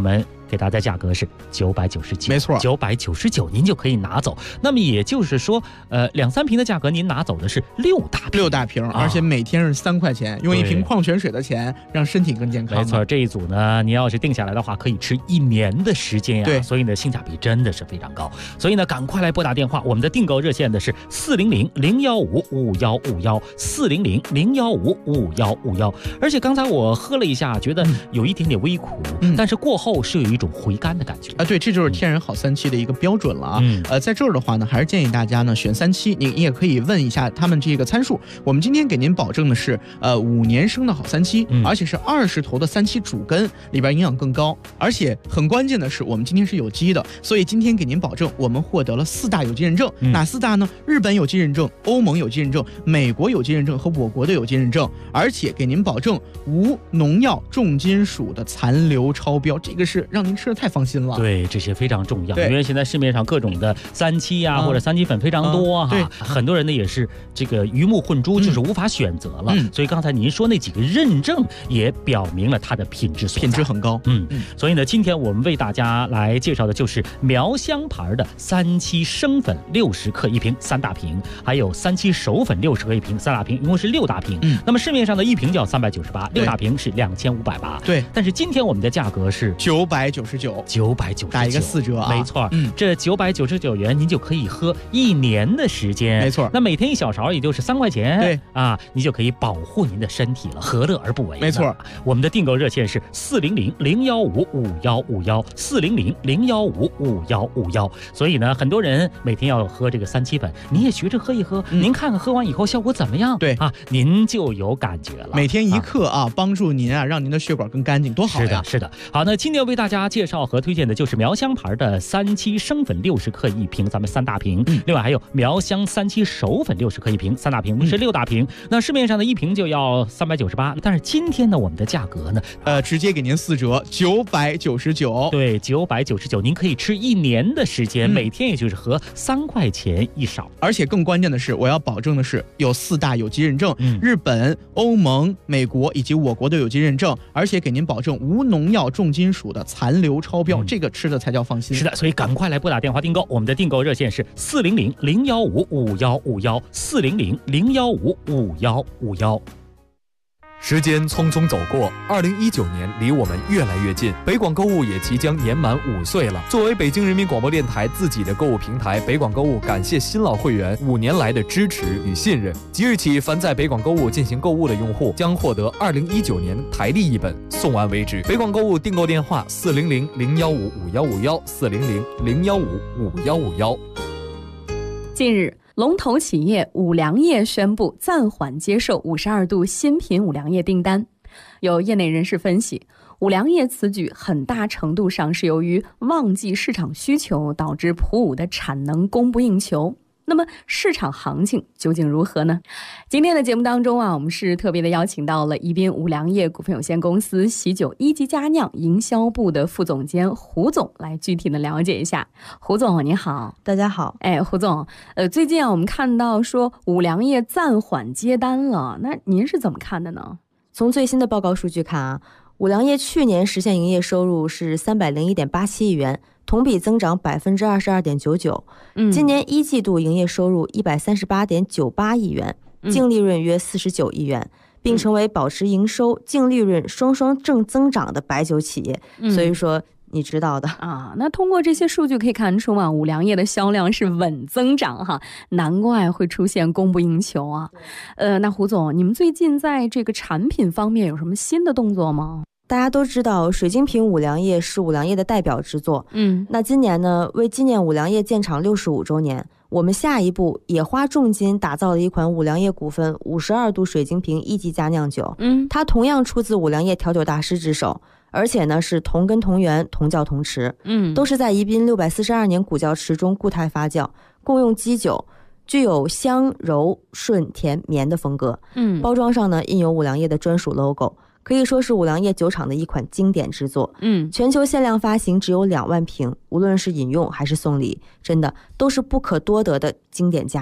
K: 给大家价格是999，
N: 没错
K: ，999您就可以拿走。那么也就是说，2-3瓶的价格您拿走的是6大瓶，
N: 而且每天是3块钱，用1瓶矿泉水的钱让身体更健康。
K: 没错，这一组呢，你要是定下来的话，可以吃1年的时间呀。
N: 对，
K: 所以呢，性价比真的是非常高。所以呢，赶快来拨打电话，我们的订购热线的是400-015-5151，400-015-5151。而且刚才我喝了一下，觉得有一点点微苦，但是过后是有一种回甘的感觉。
N: 对，这就是天然好3七的一个标准了啊。在这儿的话呢，还是建议大家呢选3七，你也可以问一下他们这个参数。我们今天给您保证的是5年生的好3七，而且是20头的3七主根，里边营养更高，而且很关键的是我们今天是有机的，所以今天给您保证我们获得了4大有机认证。哪4大呢？日本有机认证、欧盟有机认证、美国有机认证和我国的有机认证，而且给您保证无农药、重金属的残留超标，这个是让您吃的太放心了。
K: 对，这些非常重要，因为现在市面上各种的3七呀或者3七粉非常多哈，很多人呢也是这个鱼目混珠，就是无法选择了。所以刚才您说那几个认证也表明了它的品质
N: 很高。
K: 所以呢，今天我们为大家来介绍的就是苗香牌的3七生粉60克1瓶3大瓶，还有3七熟粉60克1瓶3大瓶，一共是6大瓶。那么市面上的1瓶就要398，6大瓶是2580。
N: 对，
K: 但是今天我们的价格是
N: 999，打一个4折啊。
K: 没错，这999元您就可以喝1年的时间。
N: 没错，
K: 那每天1小勺也就是3块钱。
N: 对
K: 啊，你就可以保护您的身体了，何乐而不为？
N: 没错，
K: 我们的订购热线是400-015-5151，400-015-5151。所以呢，很多人每天要喝这个3七粉，你也学着喝一喝，您看看喝完以后效果怎么样？
N: 对
K: 啊，您就有感觉了。
N: 每天1克啊，帮助您啊，让您的血管更干净，多好呀！
K: 是的。好，那今天为大家介绍和推荐的就是苗香牌的3七生粉60克1瓶，咱们3大瓶。另外还有苗香3七熟粉60克1瓶3大瓶，是6大瓶。那市面上的1瓶就要398，但是今天呢，我们的价格呢，
N: 直接给您4折，999。
K: 对，999，您可以吃1年的时间，每天也就是喝3块钱1勺。
N: 而且更关键的是，我要保证的是有4大有机认证，日本、欧盟、美国以及我国的有机认证，而且给您保证无农药、重金属的残留超标，这个吃的才叫放心。
K: 是的，所以赶快来拨打电话订购，我们的订购热线是400-015-5151，400-015-5151。
M: 时间匆匆走过，2019年离我们越来越近，北广购物也即将年满5岁了。作为北京人民广播电台自己的购物平台，北广购物感谢新老会员5年来的支持与信任。即日起，凡在北广购物进行购物的用户将获得2019年台历1本，送完为止。北广购物订购电话400-015-5151，400-015-5151。
O: 近日，龙头企业五粮液宣布暂缓接受52度新品五粮液订单。有业内人士分析，五粮液此举很大程度上是由于旺季市场需求导致普五的产能供不应求。那么市场行情究竟如何呢？今天的节目当中我们是特别的邀请到了宜宾五粮液股份有限公司喜酒一级佳酿营销部的副总监胡总来具体的了解一下。胡总你好。
P: 大家好。
O: 胡总，最近我们看到说五粮液暂缓接单了，那您是怎么看的呢？
P: 从最新的报告数据看五粮液去年实现营业收入是301.87亿元，同比增长22.99%。今年1季度营业收入138.98亿元，净利润约49亿元，并成为保持营收、净利润双双正增长的白酒企业。所以说你知道的
O: 啊。那通过这些数据可以看出五粮液的销量是稳增长哈，难怪会出现供不应求啊。那胡总，你们最近在这个产品方面有什么新的动作吗？
P: 大家都知道水晶瓶五粮液是五粮液的代表之作。那今年呢，为纪念五粮液建厂65周年，我们下一步也花重金打造了一款五粮液股份52度水晶瓶一级佳酿酒。它同样出自五粮液调酒大师之手，而且呢是同根同源同窖同池，都是在宜宾642年古窖池中固态发酵，共用基酒，具有香柔顺甜绵的风格。包装上呢印有五粮液的专属 logo，可以说是五粮液酒厂的一款经典之作。全球限量发行只有2万瓶，无论是饮用还是送礼，真的都是不可多得的经典佳酿。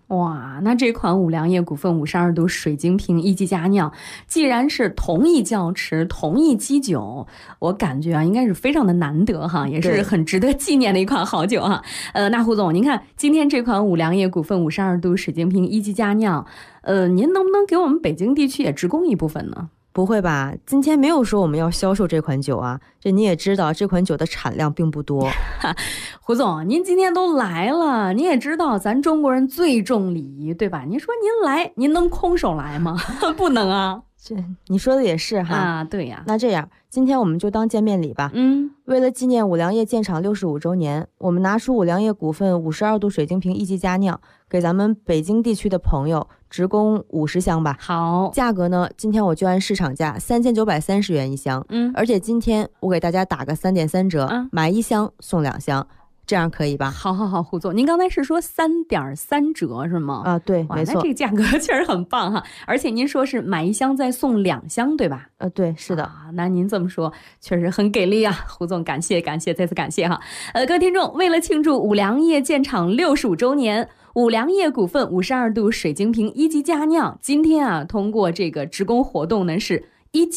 O: 哇，那这款五粮液股份52度水晶瓶一级佳酿，既然是同一窖池、同一基酒，我感觉啊，应该是非常的难得哈，也是很值得纪念的一款好酒哈。那胡总，您看今天这款五粮液股份52度水晶瓶一级佳酿，您能不能给我们北京地区也直供一部分呢？
P: 不会吧，今天没有说我们要销售这款酒啊，这你也知道，这款酒的产量并不多。
O: 胡总，您今天都来了，您也知道咱中国人最重礼仪，对吧？您说您来，您能空手来吗？不能啊。
P: 这你说的也是哈。
O: 啊，对呀。
P: 那这样，今天我们就当见面礼吧。为了纪念五粮液建厂65周年，我们拿出五粮液股份52度水晶瓶一级佳酿，给咱们北京地区的朋友直供50箱吧。
O: 好，
P: 价格呢，今天我就按市场价3930元一箱。而且今天我给大家打个3.3折，买1箱送2箱。这样可以吧？
O: 好，胡总，您刚才是说3.3折是吗？
P: 啊，对，没错。
O: 那这个价格确实很棒哈，而且您说是买1箱再送2箱，对吧？
P: 对，是的。
O: 那您这么说确实很给力啊，胡总，感谢，再次感谢哈。各位听众，为了庆祝五粮液建厂65周年，五粮液股份52度水晶瓶一级佳酿，今天啊，通过这个直供活动呢是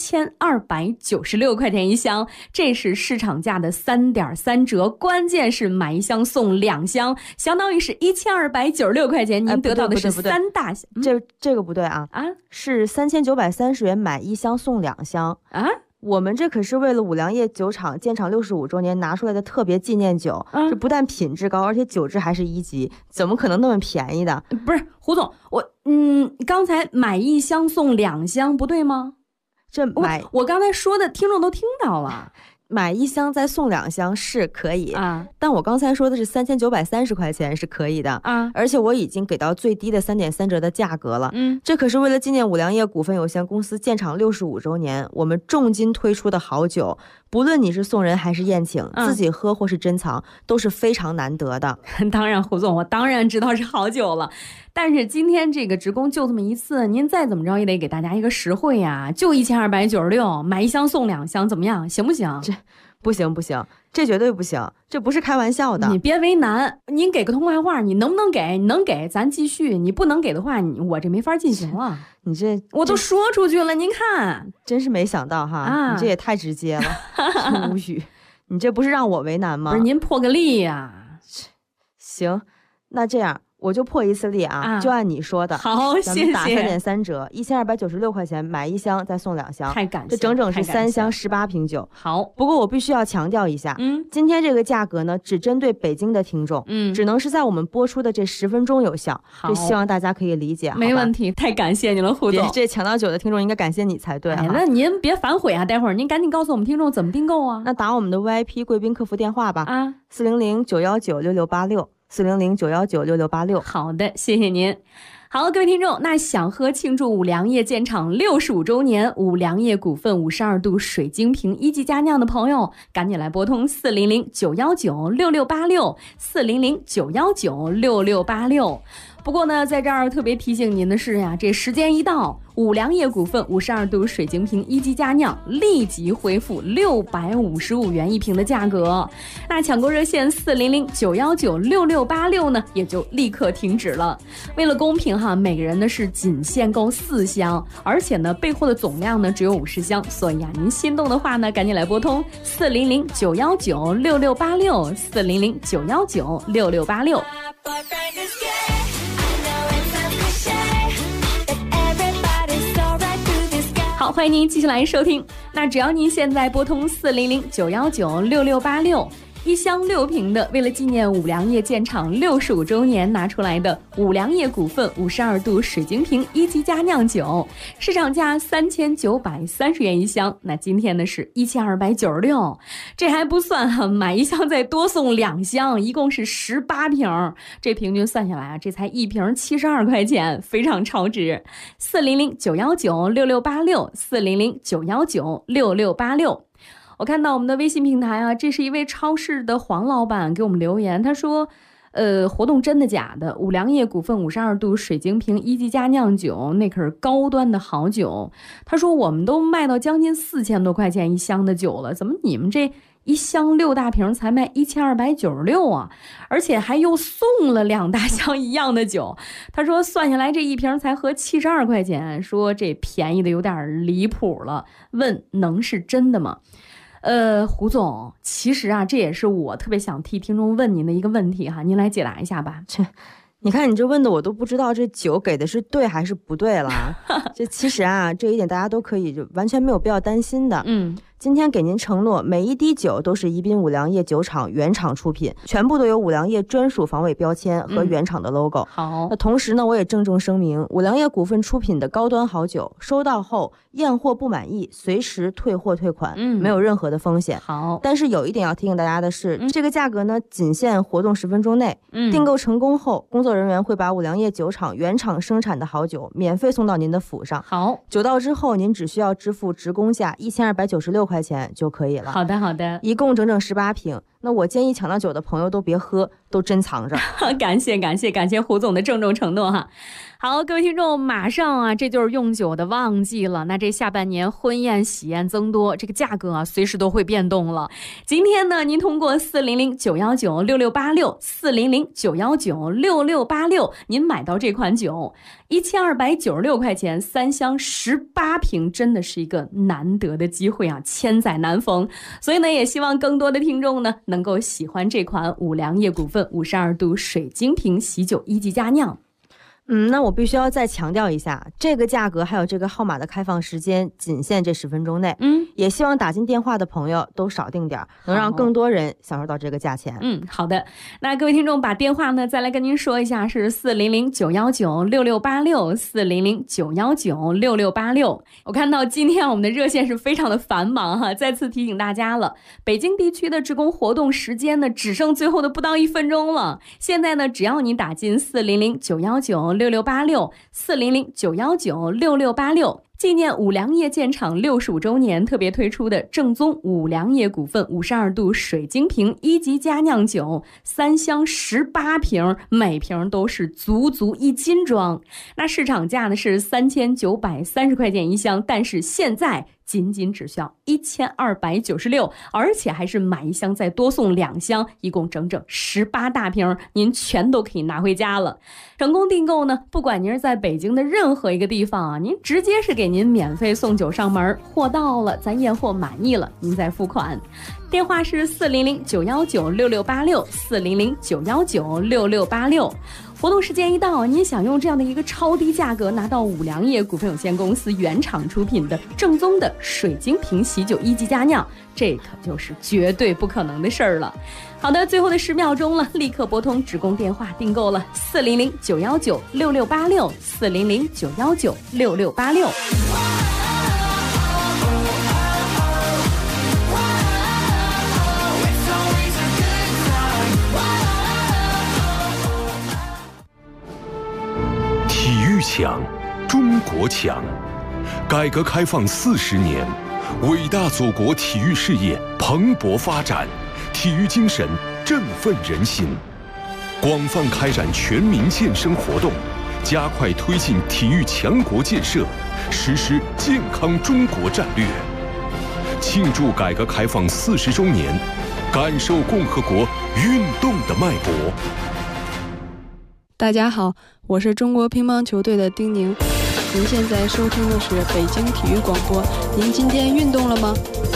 O: 1296块钱一箱，这是市场价的3.3折，关键是买1箱送2箱，相当于是1296块钱，您得到的是3大箱。
P: 这个不对啊，是3930元买1箱送2箱啊。我们这可是为了五粮液酒厂建厂65周年拿出来的特别纪念酒，这不但品质高，而且酒质还是1级，怎么可能那么便宜的？
O: 不是胡总，刚才买1箱送2箱不对吗？我刚才说的听众都听到了，
P: 买1箱再送2箱是可以啊，但我刚才说的是3930块钱是可以的啊，而且我已经给到最低的3.3折的价格了。这可是为了纪念五粮液股份有限公司建厂65周年，我们重金推出的好酒，不论你是送人还是宴请，自己喝或是珍藏，都是非常难得的。
O: 当然，胡总，我当然知道是好酒了。但是今天这个直供就这么一次，您再怎么着也得给大家一个实惠呀，就1296，买1箱送2箱，怎么样？行不行？
P: 这不行，这绝对不行，这不是开玩笑的。
O: 你别为难，您给个痛快话，你能不能给？你能给咱继续，你不能给的话，我这没法进行了。
P: 你这
O: 我都说出去了，您看，
P: 真是没想到哈，你这也太直接了，无语。你这不是让我为难吗？
O: 不是您破个例呀。
P: 行，那这样。我就破一次例啊，就按你说的。
O: 好，谢谢。
P: 咱们打3.3折，1296块钱买1箱再送2箱，
O: 太感谢，
P: 这整整是3箱18瓶酒。
O: 好，
P: 不过我必须要强调一下，今天这个价格呢，只针对北京的听众，只能是在我们播出的这10分钟有效。这希望大家可以理解。
O: 没问题，太感谢你了，胡总。
P: 这抢到酒的听众应该感谢你才对。
O: 那您别反悔啊，待会儿您赶紧告诉我们听众怎么订购啊。
P: 那打我们的 VIP 贵宾客服电话吧，400-919-6686，400-919-6686。
O: 好的，谢谢您。好，各位听众，那想喝庆祝五粮液建厂65周年五粮液股份52度水晶瓶一级佳酿的朋友，赶紧来拨通400-919-6686，400-919-6686。不过呢，在这儿特别提醒您的是呀，这时间一到，五粮液股份52度水晶瓶一级佳酿立即恢复655元一瓶的价格。那抢购热线400-919-6686呢，也就立刻停止了。为了公平哈，每个人呢是仅限购4箱，而且呢备货的总量呢只有50箱，所以啊，您心动的话呢，赶紧来拨通400-919-6686，400-919-6686。好，欢迎您继续来收听。那只要您现在拨通400-919-6686，一箱6瓶的，为了纪念五粮液建厂65周年拿出来的五粮液股份52度水晶瓶一级佳酿酒，市场价3930元一箱，那今天呢是1296，这还不算哈，买1箱再多送2箱，一共是18瓶，这平均算下来啊，这才1瓶72块钱，非常超值。400-919-6686，400-919-6686。我看到我们的微信平台啊，这是一位超市的黄老板给我们留言，他说活动真的假的？五粮液股份52度水晶瓶一级佳酿酒，那可是高端的好酒。他说我们都卖到将近4000多块钱一箱的酒了，怎么你们这一箱6大瓶才卖1296啊，而且还又送了2大箱一样的酒。他说算下来这一瓶才合72块钱，说这便宜的有点离谱了，问能是真的吗？胡总，其实啊，这也是我特别想替听众问您的一个问题哈，您来解答一下吧。
P: 你看你这问的我都不知道这酒给的是对还是不对了。这其实啊，这一点大家都可以就完全没有必要担心的。今天给您承诺，每一滴酒都是宜宾五粮液酒厂原厂出品，全部都有五粮液专属防伪标签和原厂的 logo。
O: 好，
P: 那同时呢，我也郑重声明，五粮液股份出品的高端好酒，收到后验货不满意，随时退货退款，没有任何的风险。
O: 好，
P: 但是有一点要提醒大家的是，这个价格呢，仅限活动10分钟内。订购成功后，工作人员会把五粮液酒厂原厂生产的好酒免费送到您的府上。
O: 好，
P: 酒到之后，您只需要支付职工价1296块钱就可以了。
O: 好的，好的，
P: 一共整整18瓶。那我建议抢到酒的朋友都别喝，都珍藏着。
O: 感谢胡总的郑重承诺哈。好，各位听众，马上啊，这就是用酒的旺季了。那这下半年婚宴喜宴增多，这个价格啊，随时都会变动了。今天呢，您通过400-919-6686，400-919-6686，您买到这款酒，1296块钱，3箱18瓶，真的是一个难得的机会啊，千载难逢。所以呢，也希望更多的听众呢，能够喜欢这款五粮液股份52度水晶瓶喜酒1级佳酿。
P: 那我必须要再强调一下，这个价格还有这个号码的开放时间仅限这10分钟内。也希望打进电话的朋友都少订点，能让更多人享受到这个价钱。
O: 好的。那各位听众把电话呢再来跟您说一下，是400-919-6686，400-919-6686。我看到今天我们的热线是非常的繁忙哈，再次提醒大家了，北京地区的职工活动时间呢只剩最后的不到1分钟了。现在呢，只要你打进400-919-6686，400-919-6686，纪念五粮液建厂65周年特别推出的正宗五粮液股份52度水晶瓶1级佳酿酒，3箱18瓶，每瓶都是足1斤装。那市场价呢是3930块钱一箱，但是现在仅只需要1296，而且还是买一箱再多送2箱，一共整整18大瓶，您全都可以拿回家了。成功订购呢，不管您是在北京的任何一个地方啊，您直接是给您免费送酒上门，货到了咱验货满意了，您再付款。电话是400-919-6686，400-919-6686。活动时间一到，您想用这样的一个超低价格拿到五粮液股份有限公司原厂出品的正宗的水晶瓶喜酒1级佳酿，这可就是绝对不可能的事儿了。好的，最后的10秒钟了，立刻拨通职工电话订购了，400-919-6686， 400-919-6686。
A: 强，中国强。改革开放40年，伟大祖国体育事业蓬勃发展，体育精神振奋人心。广泛开展全民健身活动，加快推进体育强国建设，实施健康中国战略。庆祝改革开放40周年，感受共和国运动的脉搏。
Q: 大家好，我是中国乒乓球队的丁宁。您现在收听的是北京体育广播。您今天运动了吗？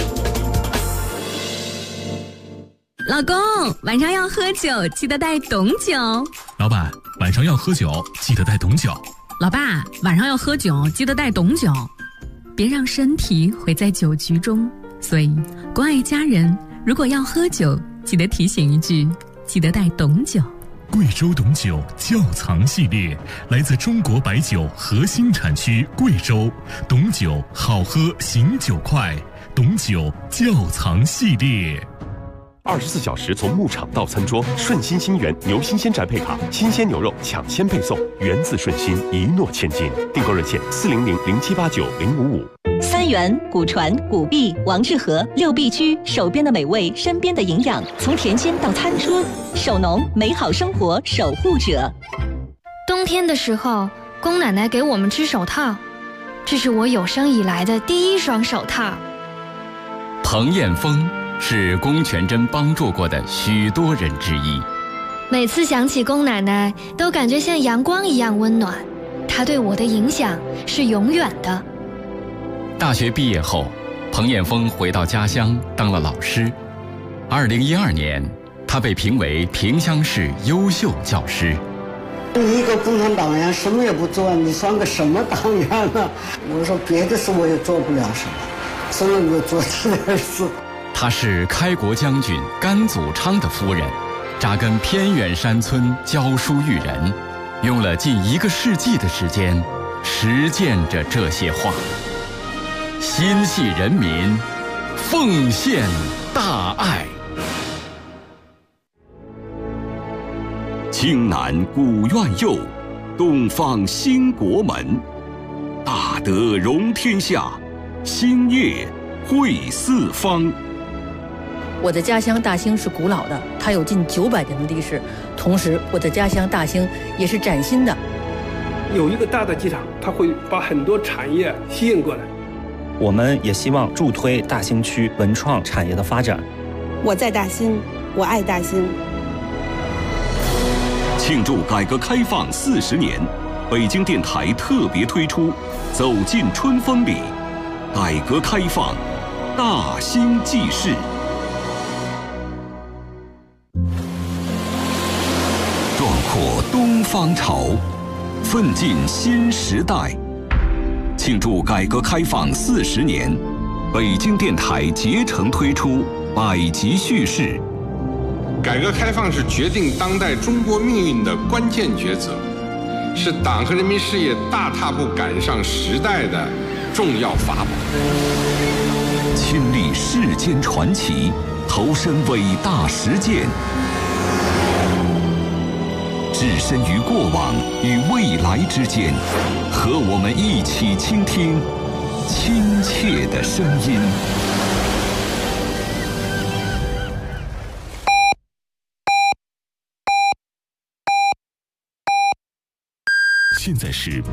R: 老公，晚上要喝酒，记得带董酒。
S: 老板，晚上要喝酒，记得带董酒。
R: 老爸，晚上要喝酒，记得带董酒。别让身体毁在酒局中。所以，关爱家人，如果要喝酒，记得提醒一句，记得带董酒。
S: 贵州董酒窖藏系列来自中国白酒核心产区贵州，董酒好喝醒酒快，董酒窖藏系列。
C: 24小时从牧场到餐桌，顺心新源牛新鲜宅配卡，新鲜牛肉抢先配送，源自顺心，一诺千金。订购热线400-0789-055。
F: 三元、古传、古币、王致和6必居，手边的美味，身边的营养，从甜心到餐桌，手农美好生活守护者。
T: 冬天的时候，宫奶奶给我们织手套，这是我有生以来的第1双手套。
U: 彭艳峰是龚全珍帮助过的许多人之一。
T: 每次想起龚奶奶，都感觉像阳光一样温暖。她对我的影响是永远的。
U: 大学毕业后，彭彦峰回到家乡当了老师。2012年，他被评为萍乡市优秀教师。
V: 你一个共产党员什么也不做，你算个什么党员呢？我说别的事我也做不了什么，只能够做这点事。
U: 她是开国将军甘祖昌的夫人，扎根偏远山村教书育人，用了近1个世纪的时间实践着这些话。心系人民，奉献大爱。
A: 青南古院右，东方兴国门。大德容天下，兴业惠四方。
W: 我的家乡大兴是古老的，它有近900年的历史。同时，我的家乡大兴也是崭新的。
X: 有一个大的机场，它会把很多产业吸引过来。
Y: 我们也希望助推大兴区文创产业的发展。
Z: 我在大兴，我爱大兴。
A: 庆祝改革开放40年，北京电台特别推出《走进春风里》，改革开放大兴纪事。壮阔东方潮，奋进新时代。庆祝改革开放40年，北京电台竭诚推出100集叙事。
D: 改革开放是决定当代中国命运的关键抉择，是党和人民事业大踏步赶上时代的重要法宝。
A: 亲历世间传奇，投身伟大实践，置身于过往与未来之间，和我们一起倾听亲切的声音。 现在是